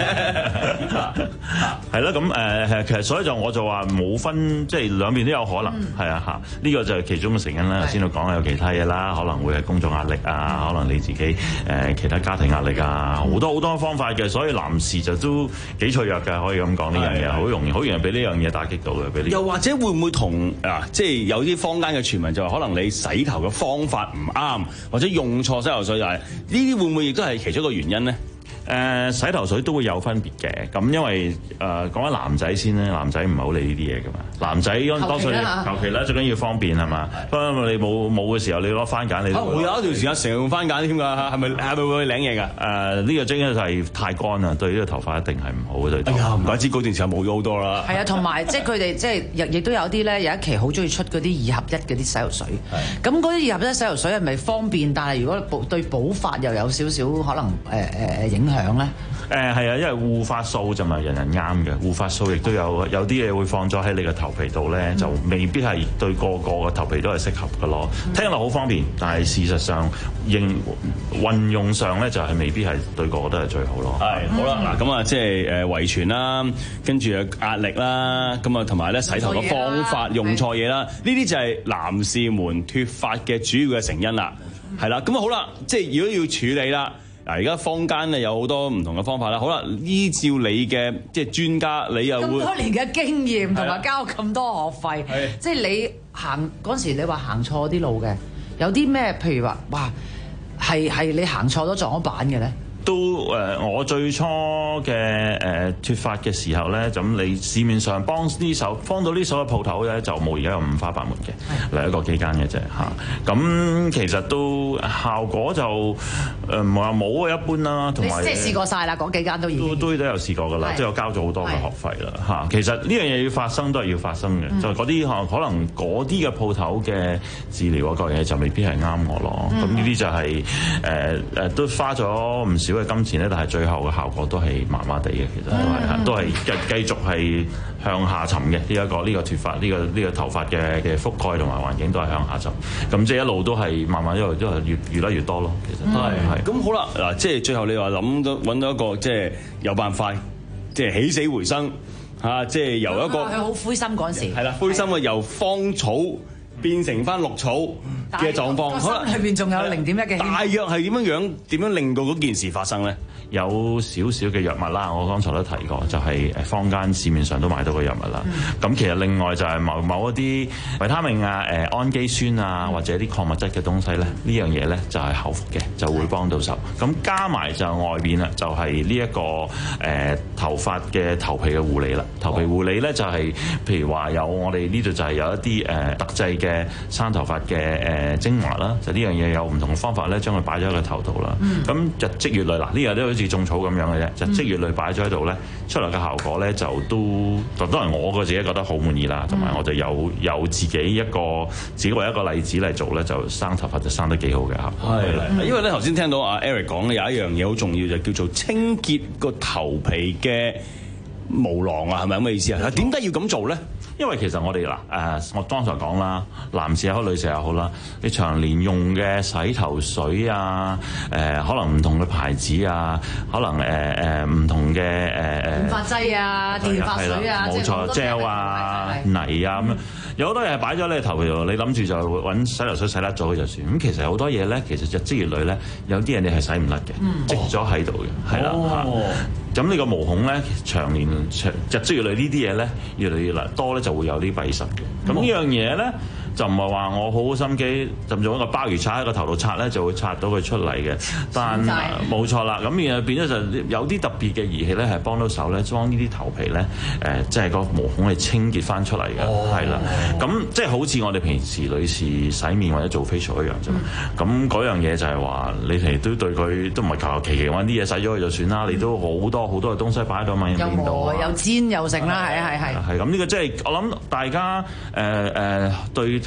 係啦，咁誒其實所以就我就話冇分，即係兩邊都有可能係啊嚇。呢個就係其中嘅成因啦。頭先都講有其他嘢啦，可能會係工作壓力啊，可能你自己誒其他家庭壓力啊，好多好多方法嘅。所以男士就都幾脆弱嘅，可以咁講呢樣嘢，好容易好容易俾呢樣嘢打擊到嘅。俾呢又或者會唔會同啊，即係有啲坊間嘅傳聞就話，可能你洗頭嘅方法唔啱，或者用錯洗頭水就係。呢啲會唔會亦都係其中一個原因咧？ 誒、呃、洗頭水都會有分別嘅，咁因為誒、呃、講緊男仔先咧，男仔唔係好理呢啲嘢噶嘛。男仔多數求其啦，最緊要方便係嘛。不過你冇冇嘅時候，你攞番梘你。啊， 會有一段時間成日用番梘添㗎，係咪係咪會領嘢㗎？誒呢、 呃呢個真係係太乾啦，對呢個頭髮一定係唔好嘅對頭髮。 哎呀，唔怪之嗰段時間冇咗好多啦。 係啊，同埋即係佢哋即係亦亦都有啲咧，有一期好中意出嗰啲二合一嗰啲洗頭水。咁嗰啲二合一洗頭水係咪方便？但係如果補對補髮又有少少可能誒誒、呃、影響咧？ 誒係啊，因為護髮素就唔係人人啱嘅，護髮素亦都有有啲嘢會放咗喺你嘅頭皮度咧，嗯、就未必係對個個嘅頭皮都係適合嘅咯。嗯、聽落好方便，但係事實上應運用上咧就係未必係對個個都係最好咯。 係、嗯、好啦，嗱咁啊，即係誒遺傳啦，跟住壓力啦，咁啊同埋咧洗頭嘅方法用錯嘢啦，呢啲就係男士們脫髮嘅主要嘅成因啦。係啦、嗯，咁啊好啦，即係如果要處理啦。嗱，而家坊間咧有好多唔同嘅方法啦。好啦，依照你嘅即係專家，你又會咁多年嘅經驗同埋交咁多學費， 的即係你行嗰陣時，你話行錯啲路嘅，有啲咩？譬如話，哇，係係你行錯咗撞咗板嘅咧？ 都誒、呃，我最初嘅誒脫髮嘅時候咧，咁你市面上幫呢手幫到呢手嘅鋪頭咧，就冇而家有五花八門嘅，嚟一個幾間嘅啫嚇。咁其實都效果就誒唔話冇啊，一般啦。同埋即係試過晒啦，嗰幾間都已經都都有試過㗎啦，即係我交咗好多嘅學費啦嚇。其實呢樣嘢要發生都係要發生嘅，嗯、就嗰啲可能嗰啲嘅鋪頭嘅治療嗰個嘢就未必係啱我咯。咁呢啲就係誒誒都花咗唔少嘅金錢咧，但係最後嘅效果都係麻麻地嘅，其實都係、嗯、都係繼繼續係向下沉嘅呢一個呢、呢個脫髮呢、呢個呢、呢個頭髮嘅嘅覆蓋同埋環境都係向下沉，咁即係一路都係慢慢一路都係越越嚟越多咯，其實都係係。 咁、嗯、好啦，嗱，即係最後你話諗到揾到一個即係有辦法，即係起死回生嚇，即係由一個佢好灰心嗰陣時， 係啦，灰心啊，由芳草變成翻綠草嘅狀況， 可能裏邊仲有零點一嘅。 大約係點樣樣？點樣令到嗰件事發生咧？ 有少少嘅藥物啦，我剛才都提過，就係誒坊間市面上都買到嘅藥物啦。咁、嗯、其實另外就係某某一啲維他命啊、誒氨基酸啊，或者啲礦物質嘅東西咧，呢樣嘢咧就係口服嘅，就會幫到手。咁加埋就外邊啦，就係呢一個誒、呃、頭髮嘅頭皮嘅護理啦。頭皮護理咧就係、是、譬如話有我哋呢度就係有一啲誒、呃、特製嘅生頭髮嘅誒精華啦，就呢樣嘢有唔同嘅方法咧，將佢擺咗喺個頭度啦。咁、嗯、日積月累嗱，呢樣都好似種草咁樣嘅啫，就積月累擺咗喺度咧，出嚟嘅效果咧就都就當然我個自己覺得好滿意啦，同埋我就有有自己一個自己為一個例子嚟做咧，就生頭髮就生得幾好嘅嚇。 係，因為咧頭先聽到阿 Eric 講咧有一樣嘢好重要，就叫做清潔個頭皮嘅毛囊啊，係咪咁嘅意思啊？點解要咁做咧？ 因為其實我哋嗱誒，我剛才講啦，男士又好，女士又好啦，你長年用嘅洗頭水啊，誒、呃、可能唔同嘅牌子啊，可能誒誒唔同嘅誒誒潤髮劑啊、電髮水啊， 冇錯，gel 啊、泥啊咁樣，有好多嘢擺咗喺你頭皮度，你諗住就揾洗頭水洗甩咗佢就算。咁其實好多嘢咧，其實日積月累咧，有啲嘢你係洗唔甩嘅，嗯、積咗喺度嘅，係啦嚇。咁你個毛孔咧，長年長日積月累呢啲嘢咧，越嚟越多咧，就會有啲閉塞嘅。咁呢樣嘢咧，就唔係話我好好心機，就用一個鮑魚刷喺個頭度刷咧，就會刷到佢出嚟嘅。但冇錯啦，咁然後變咗就有啲特別嘅儀器咧，係幫到手咧，將呢啲頭皮咧，誒、呃，即係個毛孔係清潔翻出嚟嘅，係啦、哦。咁即係好似我哋平時女士洗面或者做 facial 一樣啫嘛。咁嗰、嗯、樣嘢就係話，你哋都對佢都唔係求求其其揾啲嘢洗咗佢就算啦，嗯、你都好多好多嘅東西擺喺度面面度， 又煎又剩啦，係啊係係。 係咁，呢個即係我諗大家誒誒、呃呃、對。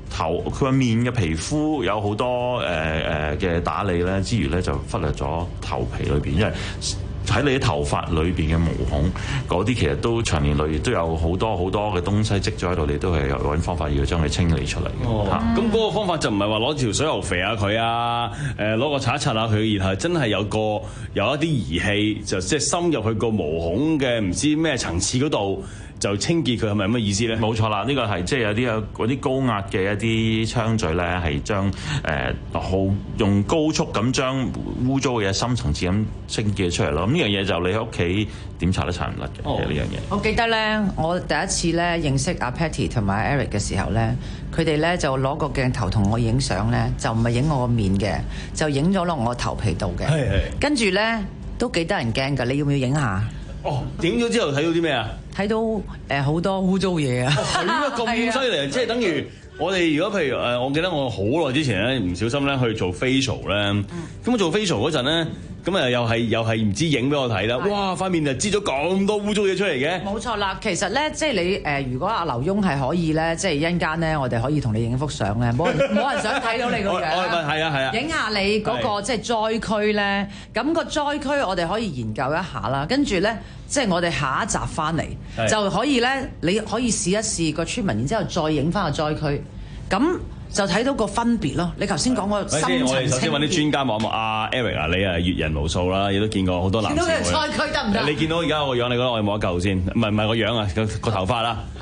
頭佢個面嘅皮膚有好多誒誒嘅打理咧，之餘咧就忽略咗頭皮裏邊，因為喺你啲頭髮裏邊嘅毛孔嗰啲，其實都長年累月都有好多好多嘅東西積咗喺度，你都係有揾方法要將佢清理出嚟嘅。 哦，咁嗰個方法就唔係話攞條水喉肥下佢啊，誒攞個刷一刷下佢，然後真係有個有一啲儀器就即係深入去個毛孔嘅唔知咩層次嗰度。就清潔佢係咪咁嘅意思咧？ 冇錯啦，呢個係即係有啲有嗰啲高壓嘅一啲槍嘴咧，係將誒好用高速咁將污糟嘅嘢深層次咁清潔出嚟咯。咁呢樣嘢就你喺屋企點擦都擦唔甩嘅呢樣嘢。 我記得咧，我第一次咧認識阿 Patty 同埋 Eric 嘅時候咧，佢哋咧就攞個鏡頭同我影相咧，就唔係影我個面嘅，就影咗落我頭皮度嘅。係係。跟住咧都幾得人驚㗎，你要唔要影下？ 哦，影咗之後睇到啲咩啊？ 睇到誒好多污糟嘢啊！ 係咩咁犀利？即係等於我哋如果譬如誒，我記得我好耐之前咧，唔小心咧去做 facial 咧，咁我做 facial 嗰陣咧，咁啊又係又係唔知影俾我睇啦！哇，塊面就擠咗咁多污糟嘢出嚟嘅。 冇錯啦，其實咧即係你誒，如果阿劉墉係可以咧，即係一陣間咧，我哋可以同你影幅相咧，冇人冇人想睇到你個樣。 係啊係啊， 影下你嗰個即係災區咧，咁個災區我哋可以研究一下啦，跟住咧。即係我哋下一集翻嚟就可以咧，你可以試一試個村民，然之後再影翻個災區，咁就睇到個分別咯。你頭先講個深層清潔， 我哋首先揾啲專家望望。阿 Eric 啊，你係閱人無數啦，亦都見過好多男士。見到個災區得唔得？你見到而家我個樣，你覺得我有冇得救先？唔係唔係個樣啊，個個頭髮啦。係。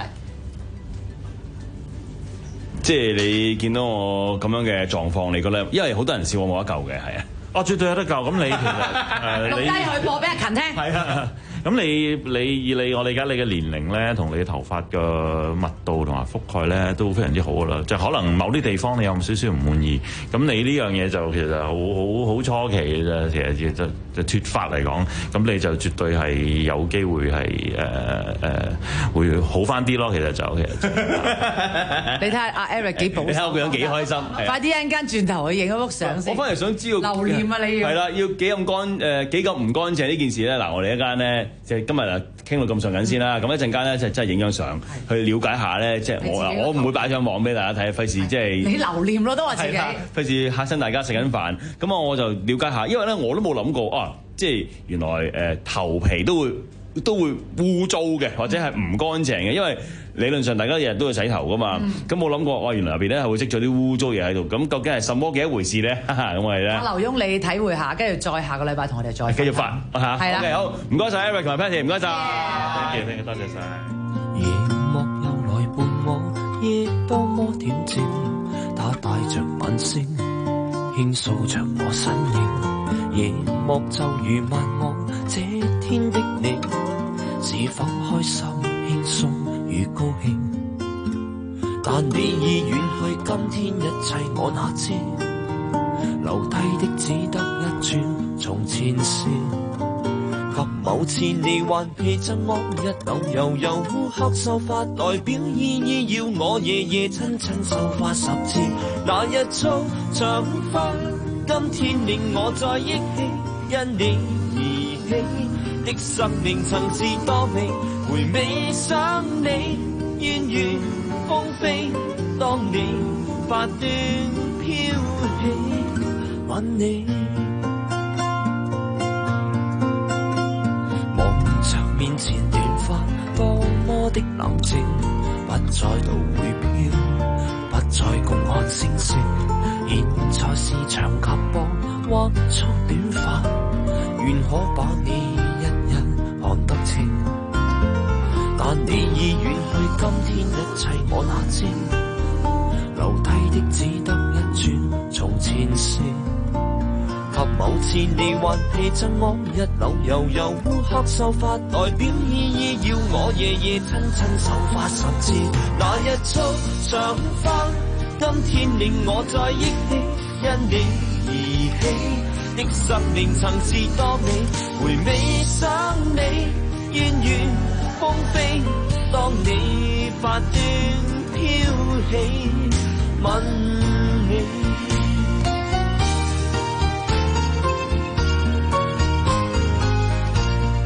即係你見到我咁樣嘅狀況，你覺得？因為好多人笑我冇得救嘅，係啊。 我絕對有得救。咁你其實誒， 錄低佢播俾阿勤聽。 係啊。咁你你以你我理解你嘅年齡咧，同你嘅頭髮嘅密度同埋覆蓋咧，都非常之好噶啦。就可能某啲地方你有少少唔滿意，咁你呢樣嘢就其實好好好初期嘅啫。其實就就脫髮嚟講，咁你就絕對係有機會係誒誒會好翻啲咯。其實就其實就你睇下阿 Eric 幾保守， 你睇下個樣幾開心。 快啲一陣間轉頭去影一幅相先。 我反而想知道留念啊！你要係啦，要幾咁乾誒幾咁唔乾淨呢件事咧？嗱，我哋一間咧。即係今日啊，傾到咁上緊先啦。咁一陣間咧，即係真係影張相去了解下咧。即係我啊，我唔會擺上網俾大家睇，費事即係你留念咯，都話自己費事嚇親大家食緊飯。咁啊，我就了解下，因為咧我都冇諗過啊，即係原來誒、呃、頭皮都會都會污糟嘅，或者係唔乾淨嘅，因為理論上大家日日都要洗頭噶嘛。咁冇諗過，哇！原來入邊咧係會積咗啲污糟嘢喺度。咁究竟係什麼嘅一回事咧？咁我哋咧， 阿劉墉你體會下，跟住再下個禮拜同我哋再繼續發嚇。係啦， okay，好，唔該晒 Eric 同埋 Patty，唔該晒。 Yeah. Thank you，多謝晒。 夜幕又來伴我，夜多麼恬靜，他帶着晚星，輕訴着我身影。夜幕就如問我，這天的你是否開心、輕鬆與高興？但你已遠去，今天一切我哪知？留低的只得一串從前事。及某次你還氣質惡一縷，悠悠烏黑秀髮代表意義，要我夜夜親親繡花十字。那日操長髮，今天令我再憶起，因你而起的生命曾是多美。回味想你，遠遠風飛，當你髮端飄起，吻你。面前短髮多麼的冷靜，不再度會飄，不再共看星星。現在是長甲幫或束短髮，願可把你一一看得清。但你已遠去，今天一切我哪知？留低的只得一串從前事。及某次你還氣質惡一縷，悠悠烏黑秀髮代表意義，要我夜夜親親繡花十字。那日操長髮，今天令我再憶起，因你而起的生命曾是多美。回味想你，遠遠風飛，當你髮端飄起，吻你。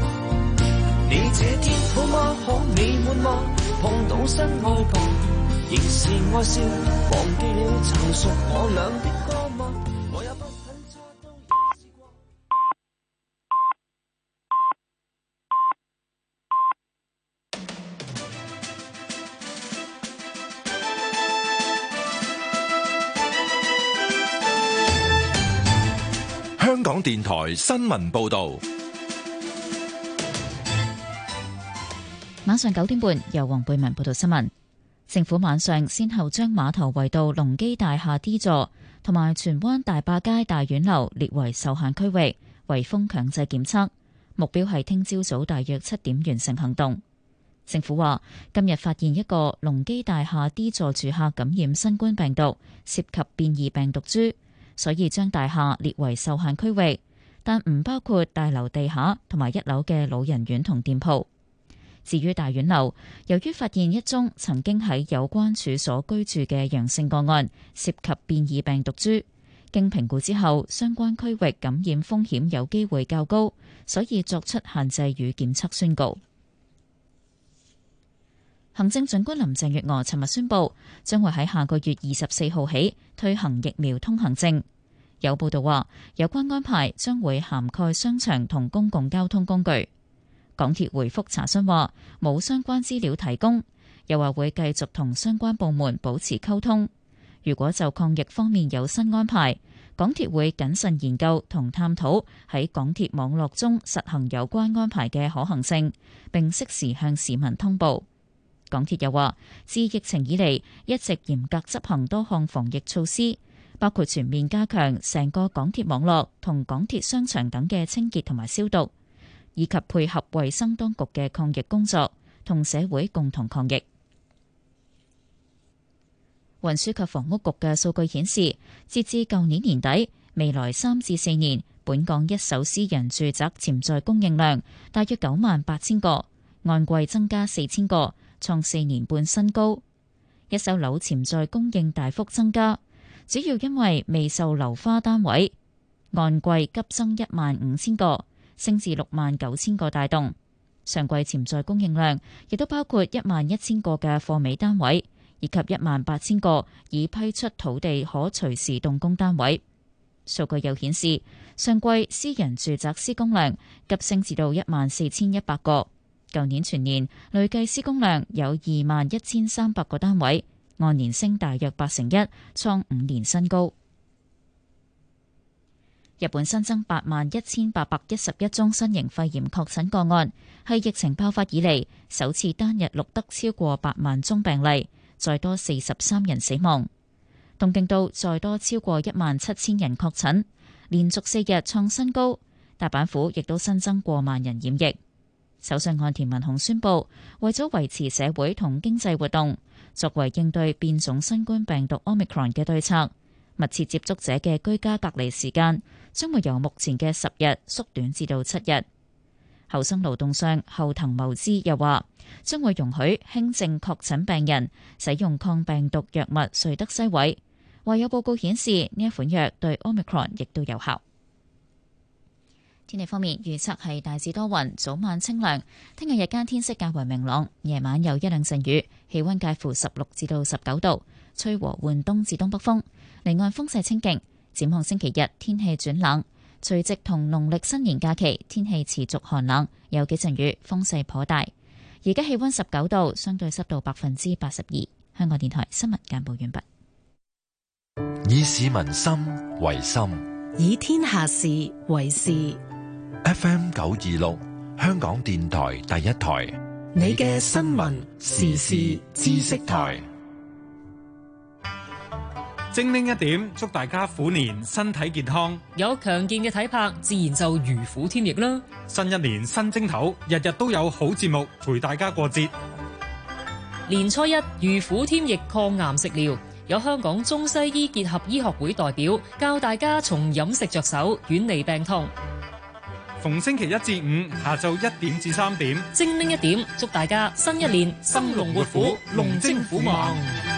你這天好嗎？可美滿嗎？碰到新愛伴， 仍是愛笑，忘記了曾屬我倆的歌嗎？我也不很差都試過。 香港電台新聞報道。 晚上九點半，由黃貝文報道新聞。政府晚上先後將馬頭圍道隆基大廈 D 座同埋荃灣大壩街大院樓列為受限區域，圍封強制檢測，目標係聽朝早大約七點完成行動。政府話今日發現一個隆基大廈 D 座住客感染新冠病毒，涉及變異病毒株，所以將大廈列為受限區域，但唔包括大樓地下同埋一樓嘅老人院同店鋪。至於大院樓，由於發現一宗曾經喺有關處所居住嘅陽性個案，涉及變異病毒株，經評估之後，相關區域感染風險有機會較高，所以作出限制與檢測宣告。行政長官林鄭月娥尋日宣布，將會喺下個月二十四號起推行疫苗通行證。有報道話，有關安排將會涵蓋商場同公共交通工具。港鐵回覆查詢話冇相關資料提供，又話會繼續同相關部門保持溝通。如果就抗疫方面有新安排，港鐵會謹慎研究同探討喺港鐵網絡中實行有關安排嘅可行性，並適時向市民通報。港鐵又話，自疫情以嚟一直嚴格執行多項防疫措施，包括全面加強成個港鐵網絡同港鐵商場等嘅清潔同埋消毒，以及配合衛生當局嘅抗疫工作，同社會共同抗疫。運輸及房屋局嘅數據顯示，截至舊年年底，未來三至四年本港一手私人住宅潛在供應量大約九萬八千個，按季增加四千個，創四年半新高。一手樓潛在供應大幅增加，主要因為未售樓花單位按季急增一萬五千個，升至六萬九千個帶動。上季潛在供應量亦都包括一萬一千個嘅貨尾單位，以及一萬八千個已批出土地可隨時動工單位。數據又顯示，上季私人住宅施工量急升至到一萬四千一百個，舊年全年累計施工量有二萬一千三百個單位，按年升大約八成一，創五年新高。日本新增八萬一千八百一十一宗新型肺炎確診個案，係疫情爆發以嚟首次單日錄得超過八萬宗病例，再多四十三人死亡。東京都再多超過一萬七千人確診，連續四日創新高。大阪府亦都新增過萬人染疫。首相岸田文雄宣布，為咗維持社會同經濟活動，作為應對變種新冠病毒 Omicron 嘅對策，密切接觸者嘅居家隔離時間將會由目前嘅十日縮短至到七日。厚生勞動相後藤茂之又話，將會容許輕症確診病人使用抗病毒藥物瑞德西韋，話有報告顯示呢一款藥對 Omicron 亦都有效。天氣方面，預測係大致多雲，早晚清涼。聽日日間天色較為明朗，夜晚有一兩陣雨，氣溫介乎十六至到十九度，吹和緩東至東北風，離岸風勢清勁。展望星期日天氣轉冷，除夕同農曆新年假期天氣持續寒冷，有幾陣雨，風勢頗大。而家氣溫十九度，相對濕度百分之八十二。香港電台新聞簡報完畢。 以市民心為心， 以天下事為事。 F M 九二六，香港電台第一台， 你嘅新聞時事知識台。 精靈一點，祝大家虎年身體健康， 有強健嘅體魄，自然就如虎添翼啦。 新一年新正頭，日日都有好節目陪大家過節。 年初一如虎添翼抗癌食療，有香港中西醫結合醫學會代表教大家從飲食着手，遠離病痛。 逢星期一至五下晝一點至三點， 精靈一點，祝大家新一年生龍活虎，龍精虎猛。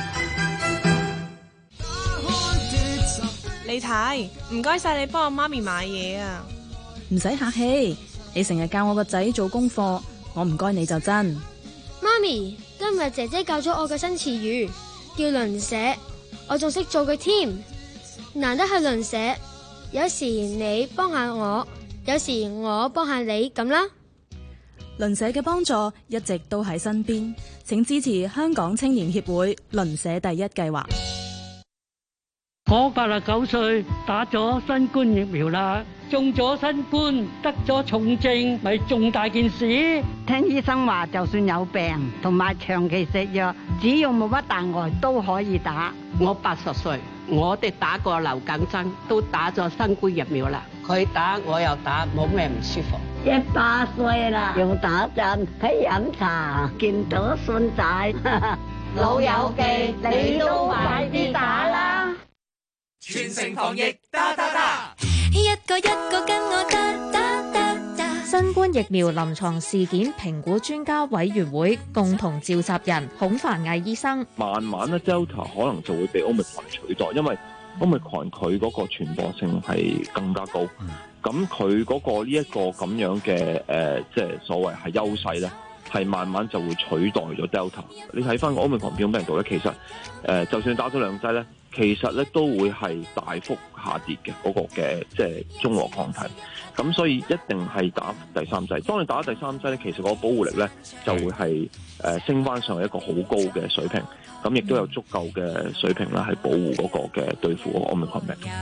李太，唔該晒你幫我媽咪買嘢啊！ 唔使客氣，你成日教我個仔做功課，我唔該你就真。 媽咪，今日姐姐教咗我個新詞語， 叫鄰舍，我仲識做佢添。難得係鄰舍，有時你幫下我，有時我幫下你咁啦。 鄰舍嘅幫助一直都喺身邊，請支持香港青年協會鄰舍第一計劃。 我八十九歲，打咗新冠疫苗啦，中咗新冠，得咗重症，咪重大件事。 聽醫生話，就算有病同埋長期食藥，只要冇乜大礙都可以打。 我八十歲，我哋打過流感針，都打咗新冠疫苗啦。佢打我又打，冇咩唔舒服。 一百歲啦，用打針喺飲茶，見到孫仔， 老友記，你都快啲打啦！ 全城防疫，打打打， 一個一個跟我打打打打。 新冠疫苗臨床事件評估專家委員會共同召集人孔繁毅醫生， 慢慢咧 Delta 可能就會被 Omicron 取代，因為 Omicron 佢嗰個傳播性係更加高，咁佢嗰個呢一個咁樣嘅誒，即係所謂係優勢咧，係慢慢就會取代咗 Delta。你睇翻個 Omicron 變種病毒咧，其實誒、呃，就算打咗兩劑咧，其實咧都會係大幅下跌嘅嗰、那個嘅即係中和抗體。咁所以一定係打第三劑。當你打第三劑咧，其實個保護力咧就會係誒、呃、升翻上一個好高嘅水平。咁亦都有足夠嘅水平啦，係保護嗰個嘅對付嗰個 Omicron 病毒。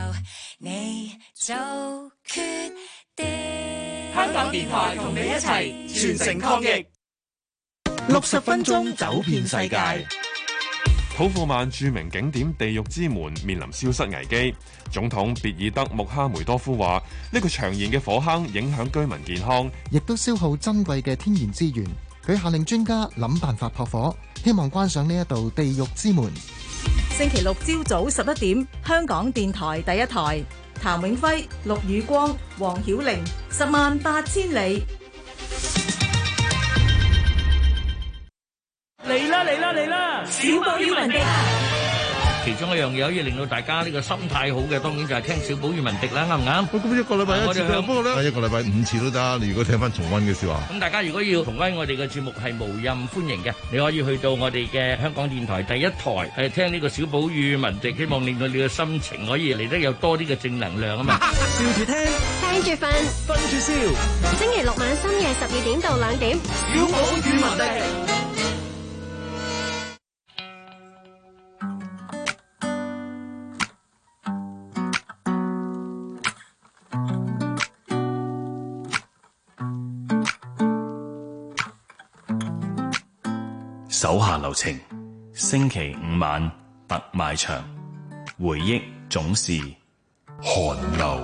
香港電台同你一齊全城抗疫，六十分鐘走遍世界。 土庫曼著名景點地獄之門面臨消失危機，總統別爾德穆哈梅多夫話：呢個長燃嘅火坑影響居民健康， 亦都消耗珍貴嘅天然資源。佢下令專家諗辦法撲火，希望關上呢一道地獄之門。 星期六朝早十一點，香港電台第一台，譚永輝、陸宇光、黃曉玲，十萬八千里。 嚟啦嚟啦嚟啦！ 小寶與文迪， 其中一樣嘢可以令到大家呢個心態好嘅，當然就係聽小寶與文迪啦，啱唔啱？ 咁一個禮拜一次啊，不過咧，一個禮拜五次都得。你如果聽翻重溫嘅說話， 咁大家如果要重溫我哋嘅節目係無任歡迎嘅，你可以去到我哋嘅香港電台第一台，係聽呢個小寶與文迪，希望令到你嘅心情可以嚟得有多啲嘅正能量啊嘛！ 笑住聽， 聽住瞓， 瞓住笑。 星期六晚深夜十二點到兩點， 小寶與文迪。 手下留情，星期五晚特賣場，回憶總是寒流。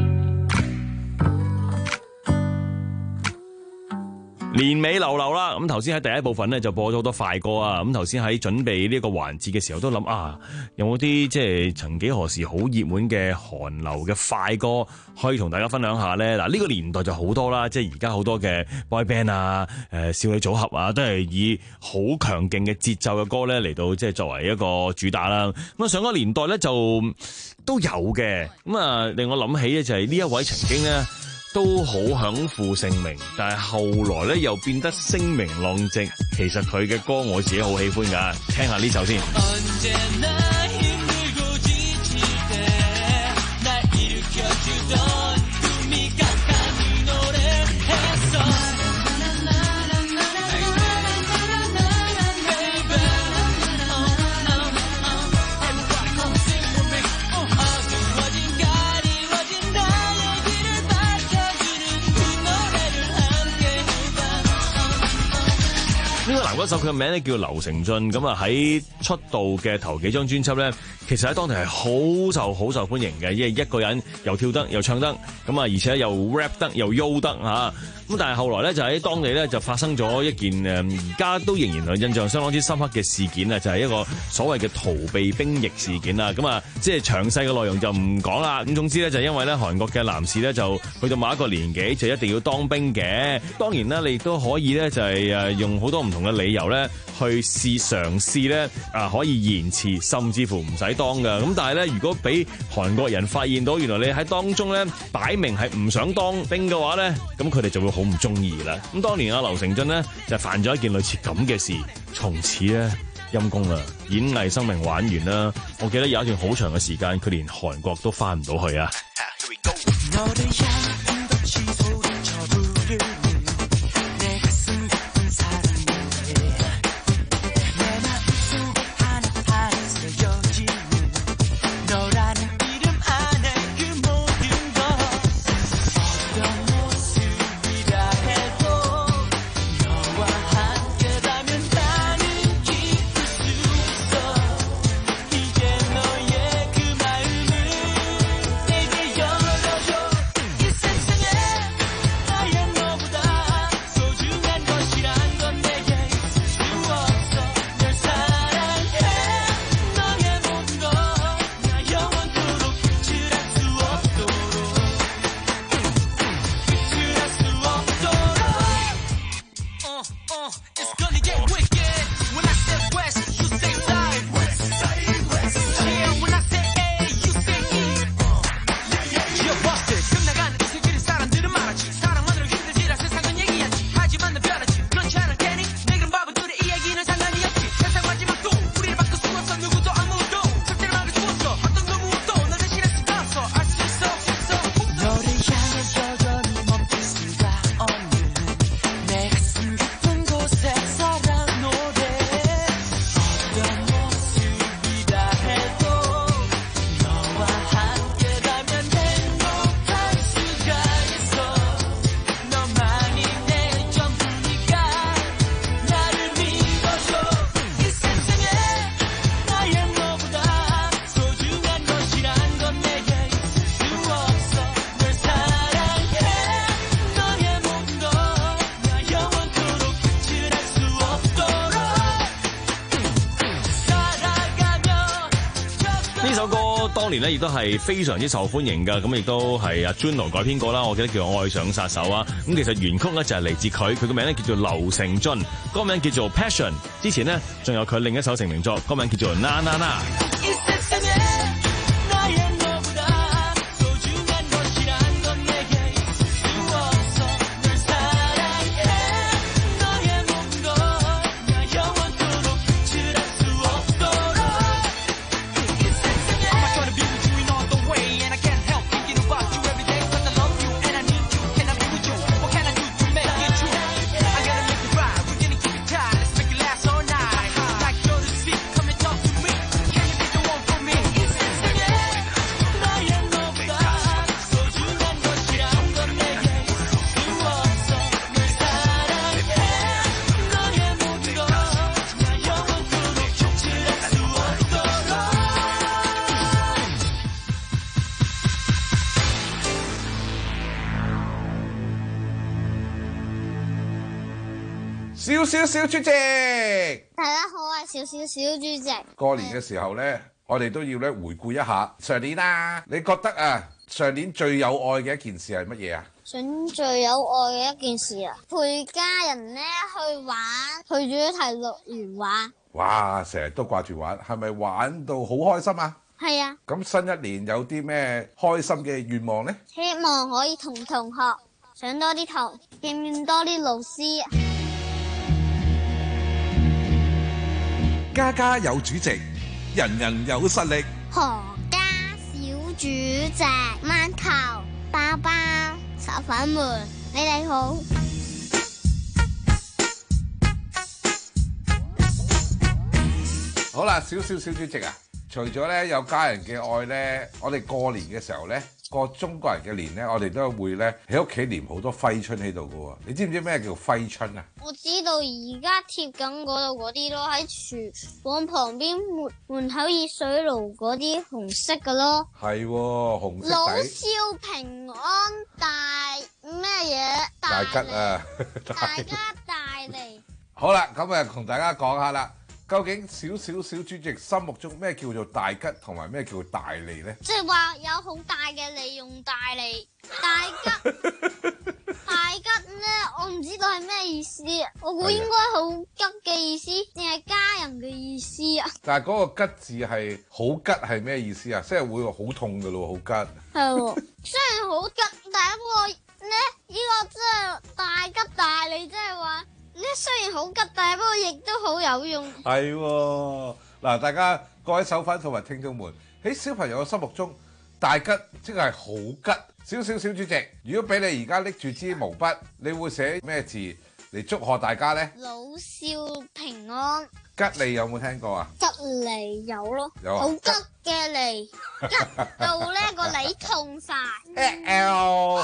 年尾流流啦，咁頭先喺第一部分咧就播咗好多快歌啊！咁頭先喺準備呢個環節嘅時候都諗啊，有冇啲即係曾幾何時好熱門嘅韓流嘅快歌可以同大家分享下咧？嗱，呢個年代就好多啦，即係而家好多嘅 boy band 啊、誒少女組合啊，都係以好強勁嘅節奏嘅歌咧嚟到即係作為一個主打啦。咁啊上個年代咧就都有嘅，咁啊令我諗起咧就係呢一位曾經咧都好享負盛名，但係後來咧又變得聲名浪藉。其實佢嘅歌我自己好喜歡㗎，聽下呢首先。呢個男歌手佢嘅名咧叫劉承俊，咁啊喺出道嘅頭幾張專輯咧，其實喺當地係好受好受歡迎嘅，因為一個人又跳得又唱得，咁啊而且又 rap 得又喐得嚇，咁但係後來咧就喺當地咧就發生咗一件誒而家都仍然係印象相當之深刻嘅事件啊，就係一個所謂嘅逃避兵役事件啦，咁啊即係詳細嘅內容就唔講啦，咁總之咧就因為咧韓國嘅男士咧就去到某一個年紀就一定要當兵嘅，當然啦你亦都可以咧就係誒用好多唔同嘅理由咧去試嘗試咧啊可以延遲甚至乎唔使當㗎，咁但係咧如果俾韓國人發現到原來你喺當中咧擺明係唔想當兵嘅話咧，咁佢哋就會好唔中意啦。咁當年阿劉承俊咧就犯咗一件類似咁嘅事，從此咧陰公啦，演藝生命玩完啦。我記得有一段好長嘅時間，佢連韓國都翻唔到去啊。當年咧亦都係非常之受歡迎㗎，咁亦都係阿 Juno 改編過啦，我記得叫《愛上殺手》啊。咁其實原曲咧就係嚟自佢，佢個名咧叫做劉成俊，歌名叫做 Passion。之前呢，仲有佢另一首成名作，歌名叫做 Na Na Na。 小小小主席， 大家好，我係小小小主席。 過年嘅時候呢，我哋都要咧回顧一下上年啦。你覺得啊，上年最有愛嘅一件事係乜嘢啊？ 上年最有愛嘅一件事啊，陪家人咧去玩，去主題樂園玩。哇，成日都掛住玩，係咪玩到好開心啊？係啊。咁新一年有啲咩開心嘅願望呢？希望可以同同學上多啲堂，見面多啲老師。 家家有主席，人人有實力。 何家小主席，饅頭、包包、炒粉們，你哋好。 好啦，小小小主席啊，除咗咧有家人嘅愛咧，我哋過年嘅時候咧，過中國人嘅年咧，我哋都會咧喺屋企黏好多揮春喺度㗎喎。你知唔知咩叫揮春啊？ 我知道而家貼緊嗰度嗰啲咯，喺廚房旁邊門門口熱水爐嗰啲紅色嘅咯。係喎，紅色底。老少平安大咩嘢？大吉啊！大家大利。好啦，咁啊同大家講下啦。究竟小小小主席心目中咩叫做大吉同埋咩叫做大利呢？即係話有好大嘅利用大利，大吉大吉呢？我唔知道係咩意思啊！我估應該好吉嘅意思，定係家人嘅意思啊？但係嗰個吉字係好吉係咩意思啊？即係會好痛㗎咯，好吉。係喎，雖然好吉，但係不過呢，呢個即係大吉大利，即係話。呢雖然好吉，但係不過亦都好有用。 係喎，嗱，大家各位手粉同埋聽眾們，喺小朋友嘅心目中，大吉即係好吉。小小小主席，如果俾你而家拎住支毛筆，你會寫咩字嚟祝賀大家呢？ 老少平安。 吉利有冇聽過啊？ 吉利有咯， 有啊， 好吉嘅利，吉到呢個你痛晒。 L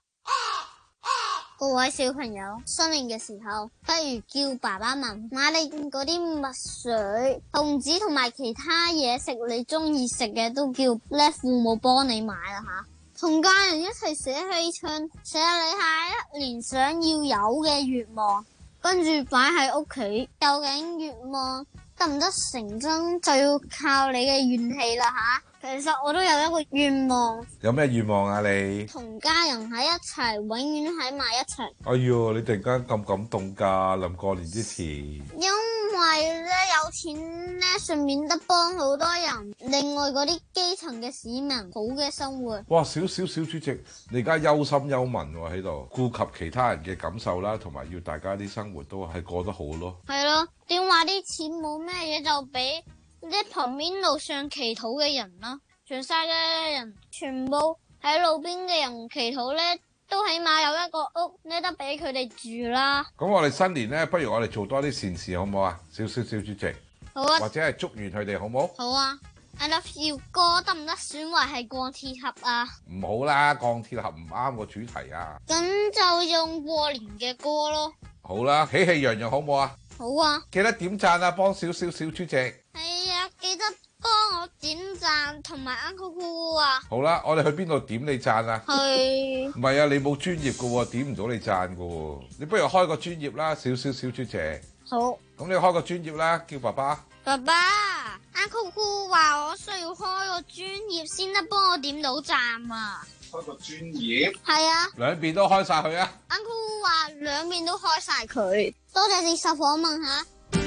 各位小朋友，新年嘅時候，不如叫爸爸媽媽買你嗰啲墨水、紅紙同埋其他嘢食，你中意食嘅都叫咧父母幫你買啦吓。同家人一齊寫氣槍，寫你下一年想要有嘅願望，跟住擺喺屋企。究竟願望得唔得成真，就要靠你嘅運氣啦吓。其實我都有一個願望。有咩願望啊你？同家人喺一齊，永遠喺埋一齊。哎喲，你突然間咁感動㗎，臨過年之前。因為咧有錢咧，順便得幫好多人。另外嗰啲基層嘅市民好嘅生活。哇！小小小主席，你而家憂心憂民喎喺度，顧及其他人嘅感受啦，同埋要大家啲生活都係過得好咯。係咯，點話啲錢冇咩嘢就俾啲旁邊路上祈禱嘅人啦，全世界嘅人全部喺路邊嘅人祈禱咧，都起碼有一個屋呢得俾佢哋住啦。咁我哋新年咧，不如我哋做多啲善事好唔好啊？小小小主席，好啊，或者係祝願佢哋好唔好？好啊。I love you 歌得唔得選為係鋼鐵俠啊？唔好啦，鋼鐵俠唔啱個主題啊。咁就用過年嘅歌咯。好啦，喜氣洋洋好唔好啊？好啊。記得點讚啊，幫小小小主席。係啊，記得幫我點讚同埋啱酷酷啊。好啦，我哋去邊度點你讚啊？去。唔係啊，你冇專業噶喎，點唔到你讚噶喎。你不如開個專業啦，小小小主席。好。咁你開個專業啦，叫爸爸。爸爸，阿酷酷話我需要開個專業先得幫我點到讚啊！開個專業？係啊，兩邊都開晒佢啊！阿酷酷話兩邊都開晒佢，多謝接受訪問吓。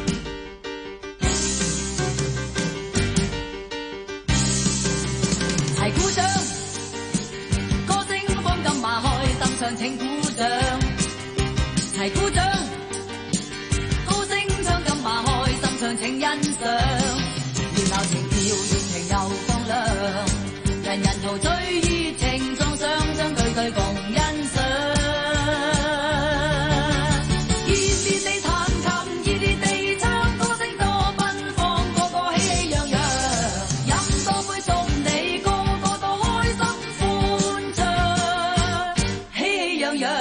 齊鼓掌，歌聲放金馬開，心上請鼓掌。齊鼓掌，歌聲唱金馬開，心上請欣賞。熱鬧情調，熱情又放亮，人人陶醉熱情撞上，將對對共欣賞。熱烈地彈琴，熱烈地唱，歌聲多奔放，個個喜氣洋洋。飲多杯送你，個個都開心歡暢，喜氣洋洋，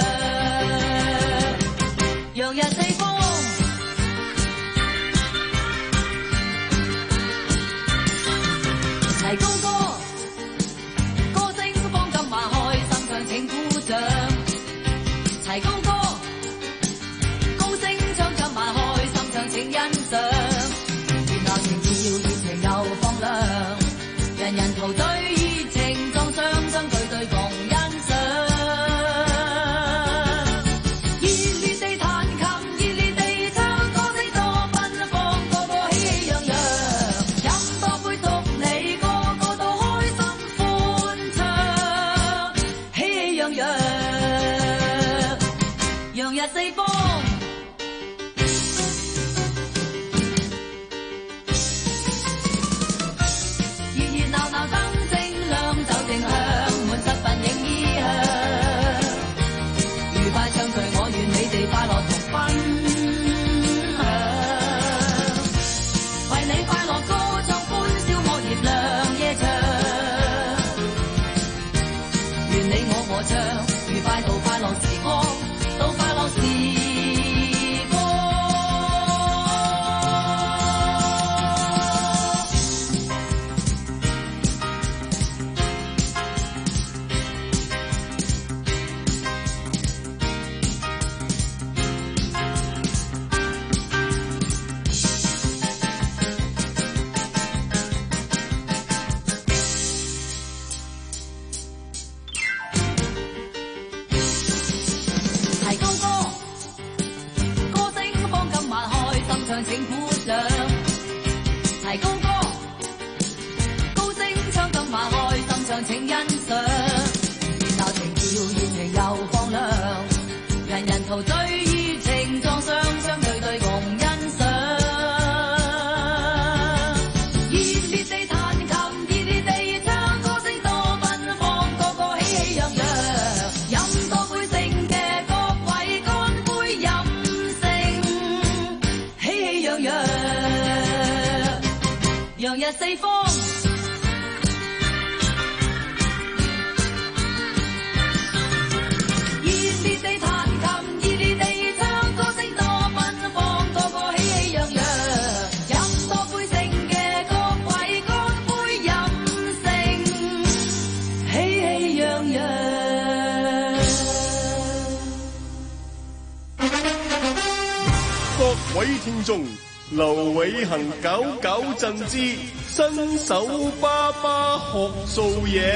洋溢四方。齊高歌，歌聲放金馬開，心上請鼓掌。齊高歌，高聲唱金馬開，心上請欣賞。熱鬧情調，熱情又放亮，人人陶醉熱情撞上，將對對共欣賞。熱烈地彈琴，熱烈地唱，歌聲多奔放，個個喜氣洋洋。飲多杯祝你，個個都開心歡暢，喜氣洋洋，洋溢四方。熱熱鬧鬧燈正亮，酒正香，滿七分影衣香。愉快暢聚，我願你哋快樂同分享。為你快樂歌唱，歡笑惡熱亮夜長。願你我和唱，愉快到快樂時光，到快樂時光。齊高歌，歌聲放金馬開，心上請鼓掌。齊高歌，高聲唱金馬開，心上請欣賞。熱鬧情調，熱情又放亮，人人陶醉熱情撞上。 日四方。 各位聽眾，劉偉恒搞搞震之新手爸爸學做嘢。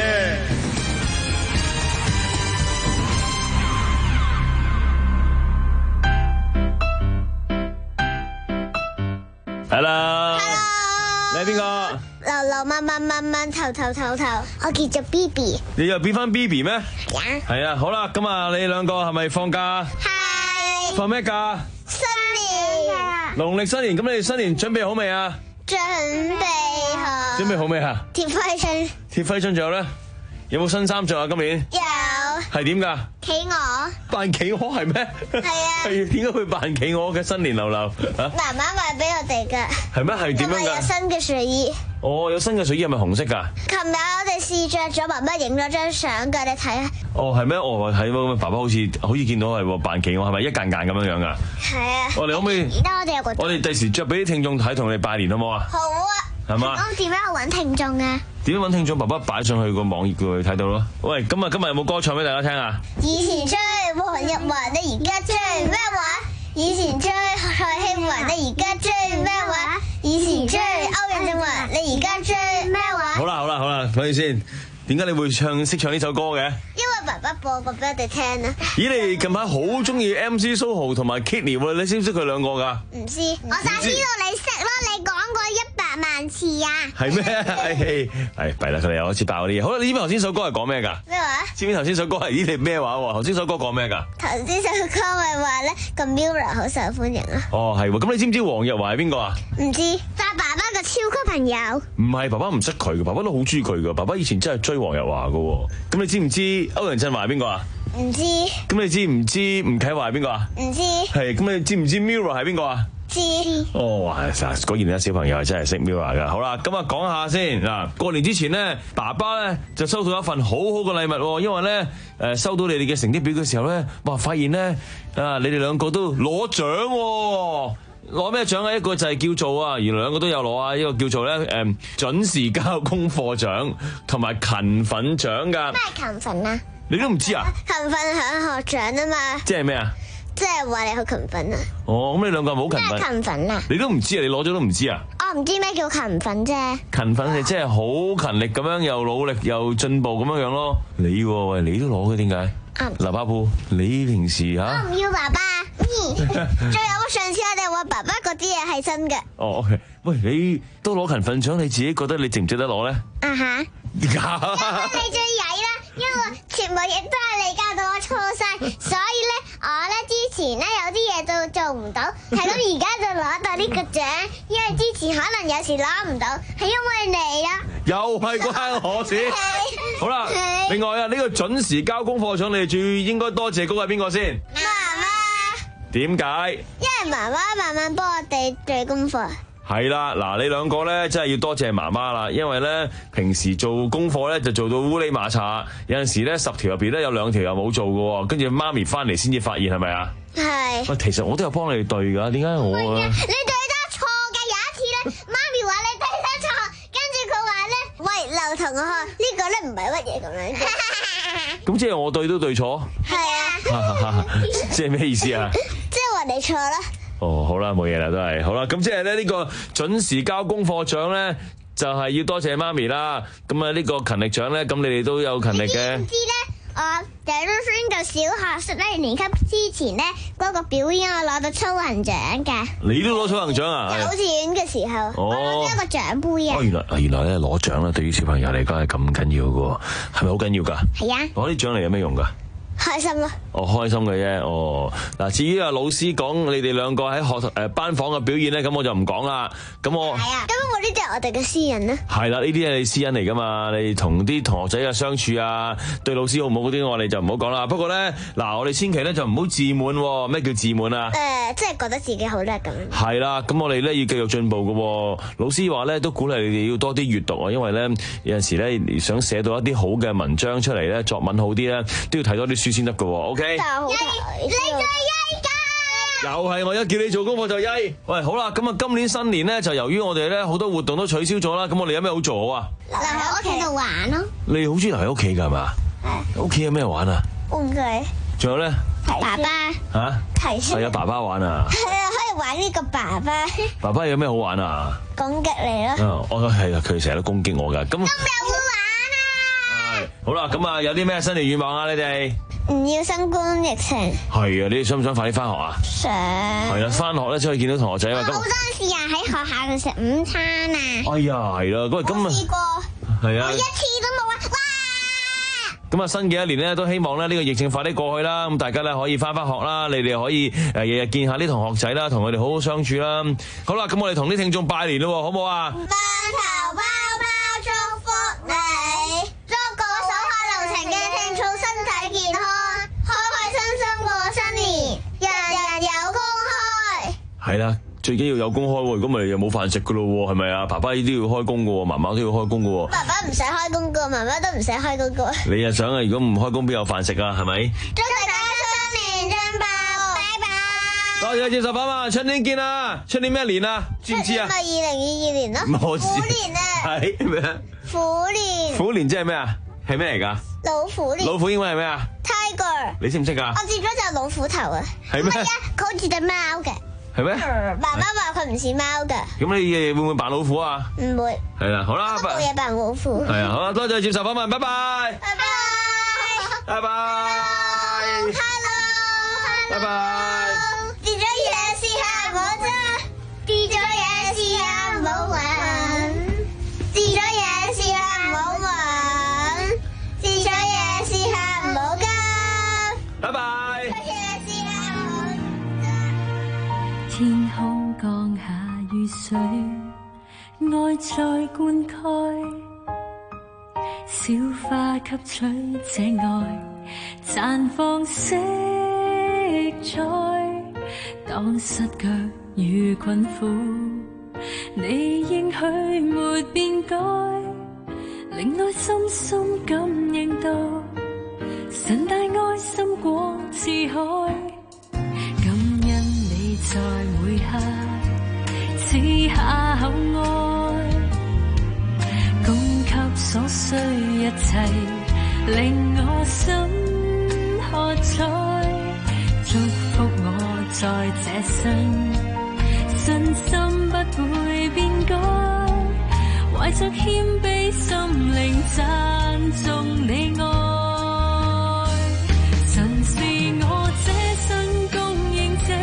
Hello，你係邊個？ 流流慢慢慢慢頭頭頭頭，我叫做 B B。 你又變翻 B B 咩？ 係啊。 係啊，好啦，咁啊，你兩個係咪放假？ 係。 放咩假？ 新年。 農曆新年，咁你哋新年準備好未啊？ 準備好。 準備好未啊？ 貼揮春。 貼揮春仲有咧？有冇新衫着啊？今年？ 有。 係點㗎？ 企鵝。 扮企鵝係咩？ 係啊。 係點解會扮企鵝嘅新年流流？啊？ 媽媽買俾我哋㗎。 係咩？係點樣㗎？ 有新嘅睡衣。 哦，有新嘅睡衣係咪紅色㗎？ 琴日我哋試着咗，爸爸影咗張相㗎，你睇下。 哦，係咩？我睇喎，爸爸好似好似見到係喎，扮企鵝係咪一間間咁樣樣㗎？ 係啊。 我哋可唔可以？ 而家我哋有個。 我哋第時着俾啲聽眾睇，同你哋拜年好唔好啊？ 好啊。 係嘛？ 咁點樣去揾聽眾啊？ 點樣揾聽眾？爸爸擺上去個網頁度睇到咯。喂，今日今日有冇歌唱俾大家聽啊？ 以前追黃日華，你而家追咩話？以前追蔡興華，你而家追咩話？以前追歐陽震華，你而家追咩話？ 好啦好啦好啦，睇先。點解你會唱識唱呢首歌嘅？ 因為爸爸播過俾我哋聽啊。 咦，你近排好中意 M C 蘇豪同埋 Kitty 喎，你識唔識佢兩個㗎？ 唔知，我就知道你識咯，你講過一百萬次啊。係咩？係係弊啦，佢哋又開始爆啲嘢。好啦，你知唔知頭先首歌係講咩㗎？ 咩話？ 知唔知頭先首歌係咦你咩話喎？頭先首歌講咩㗎？ 頭先首歌咪話咧個 Mirror 好受歡迎啊。 哦，係喎，咁你知唔知黃日華係邊個啊？ 唔知，但係爸爸個超級朋友。 唔係，爸爸唔識佢嘅，爸爸都好中意佢嘅。爸爸以前真係追黃日華嘅。咁你知唔知歐陽震華係邊個啊？ 唔知。 咁你知唔知吳啟華係邊個啊？ 唔知。係， 咁你知唔知 Mirror 係邊個啊？ 知。 哦，哇！果然咧，小朋友係真係識 Mirror 噶。好啦，咁啊講下先嗱，過年之前咧，爸爸咧就收到一份好好嘅禮物，因為咧誒收到你哋嘅成績表嘅時候咧，哇！發現咧啊，你哋兩個都攞獎。攞咩獎啊？一個就係叫做啊，原來兩個都有攞啊。一個叫做咧誒準時交功課獎，同埋勤奮獎噶。 咩係勤奮啊？ 你都唔知啊？ 勤奮響學獎啊嘛。 即係咩啊？ 即係話你好勤奮啊。 哦，咁你兩個係咪好勤奮？ 咩勤奮啊？ 你都唔知啊？你攞咗都唔知啊？ 我唔知咩叫勤奮啫。 勤奮係即係好勤力咁樣，又努力又進步咁樣樣咯。你喂，你都攞嘅點解？嗱，巴布，你平時吓？ 我唔要爸爸。最有上次我哋話爸爸嗰啲嘢係真嘅。 哦 ，OK，喂，你都攞勤奮獎，你自己覺得你值唔值得攞咧？ 啊哈！因為你最曳啦，因為全部嘢都係你教到我錯晒，所以咧我咧之前咧有啲嘢都做唔到，係咁而家就攞到呢個獎，因為之前可能有時攞唔到，係因為你啦。 又係關我事。好啦，另外啊，呢個準時交功課獎，你哋最應該多謝嗰個係邊個先？ 媽媽。 點解？ 因為媽媽慢慢幫我哋做功課。 係啦，嗱，你兩個咧真係要多謝媽媽啦，因為咧平時做功課咧就做到烏哩馬查，有陣時咧十條入邊咧有兩條又冇做嘅，跟住媽咪翻嚟先至發現，係咪啊？係。喂，其實我都有幫你哋對噶，點解我啊？ 你對得錯嘅，有一次咧，媽咪話你對得錯，跟住佢話咧，喂，劉同學，呢個咧唔係乜嘢咁樣嘅。 咁即係我對都對錯？係啊。即係咩意思啊？ 即係話你錯啦。 哦，好啦，冇嘢啦，都係好啦。咁即係咧呢個準時交功課獎咧，就係要多謝媽咪啦。咁啊呢個勤力獎咧，咁你哋都有勤力嘅。 唔知咧，我第一孫嘅小學十一年級之前咧，嗰個表演我攞到操行獎嘅。 你都攞操行獎啊？ 幼稚園嘅時候，我攞咗一個獎杯啊。 哦，原來原來咧攞獎咧，對於小朋友嚟講係咁緊要嘅，係咪好緊要噶？ 係啊。 攞啲獎嚟有咩用噶？ 開心咯。 哦，開心嘅啫。哦，嗱，至於啊老師講你哋兩個喺學誒班房嘅表現咧，咁我就唔講啦。咁我係啊，咁我呢啲係我哋嘅私隱啦。 係啦，呢啲係你私隱嚟噶嘛，你同啲同學仔嘅相處啊，對老師好唔好嗰啲，我哋就唔好講啦。不過咧，嗱，我哋千祈咧就唔好自滿。咩叫自滿啊？誒、 呃，即係覺得自己好叻咁。 係啦，咁我哋咧要繼續進步嘅。老師話咧都鼓勵你哋要多啲閱讀啊，因為咧有陣時咧想寫到一啲好嘅文章出嚟咧，作文好啲咧，都要睇多啲書先得嘅。OK。 好你最曳㗎！ 又係我一叫你做功課就曳。喂，好啦，咁啊，今年新年咧就由於我哋咧好多活動都取消咗啦，咁我哋有咩好做好啊？ 留喺屋企度玩咯。 你好中意留喺屋企㗎係嘛？係。屋企有咩玩啊？ 玩具。 仲有咧？ 爸爸。 嚇？ 提書。 係啊，爸爸玩啊。 係啊，可以玩呢個爸爸。 爸爸有咩好玩啊？ 攻擊你咯。 嗯，我係啊，佢成日都攻擊我㗎。咁。咁有冇玩啊？ 係。好啦，咁啊，有啲咩新年願望啊？你哋？ 唔要新冠疫情。 係啊，你哋想唔想快啲翻學啊？ 想。係啊，翻學咧先可以見到同學仔啊。 好多時啊，喺學校度食午餐啊。 哎呀，係啦，咁啊，今日試過。 係啊。 我一次都冇啊！哇！ 咁啊，新嘅一年咧，都希望咧呢個疫情快啲過去啦。咁大家咧可以翻翻學啦，你哋可以誒日日見下啲同學仔啦，同佢哋好好相處啦。好啦，咁我哋同啲聽眾拜年咯，好唔好啊？ 班頭包包祝福你，祝個手下留情嘅聽眾身體健康，開開心心過新年，人人有工開。 係啦，最緊要有工開喎，如果咪又冇飯食噶咯喎，係咪啊？爸爸都要開工噶喎，媽媽都要開工噶喎。 爸爸唔使開工噶，媽媽都唔使開工噶。 你又想啊？如果唔開工邊有飯食啊？係咪？ 祝大家新年進步，拜拜。 多謝接受爸爸，春年見啊！春年咩年啊？知唔知啊？ 咪二零二二年咯，虎年啊！ 係咩啊？ 虎年。 虎年即係咩啊？係咩嚟噶？ 老虎年。 老虎英文係咩啊 ？Tiger。 你識唔識噶？ 我接咗隻老虎頭啊。 係咩？ 係啊，佢好似隻貓嘅。 係咩？ 爸爸話佢唔似貓噶。咁你會唔會扮老虎啊？ 唔會。 係啦，好啦， 我冇嘢扮老虎。 係啊，好啦，多謝接受訪問，拜拜。 拜拜。 拜拜。 Hello。 拜拜。 跌咗嘢試下唔好揸，跌咗嘢試下唔好玩，跌咗嘢試下唔好玩，跌咗嘢試下唔好急。 拜拜。 天空降下雨水，愛在灌溉，小花吸取這愛，綻放色彩。當失腳與困苦，你應許沒變改，令內心深感應到，神大愛深廣似海。在每刻賜下厚愛，供給所需一切，令我心喝彩。祝福我在這生，信心不會變改，懷着謙卑心靈讚頌你愛。神是我這生供應者，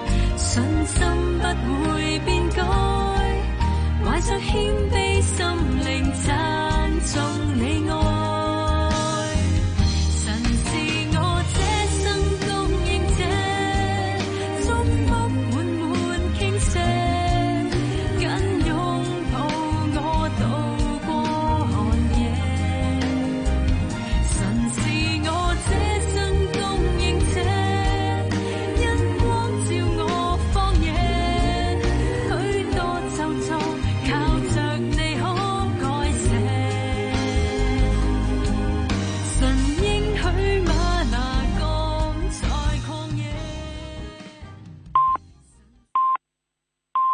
信心不會變改，懷着謙卑心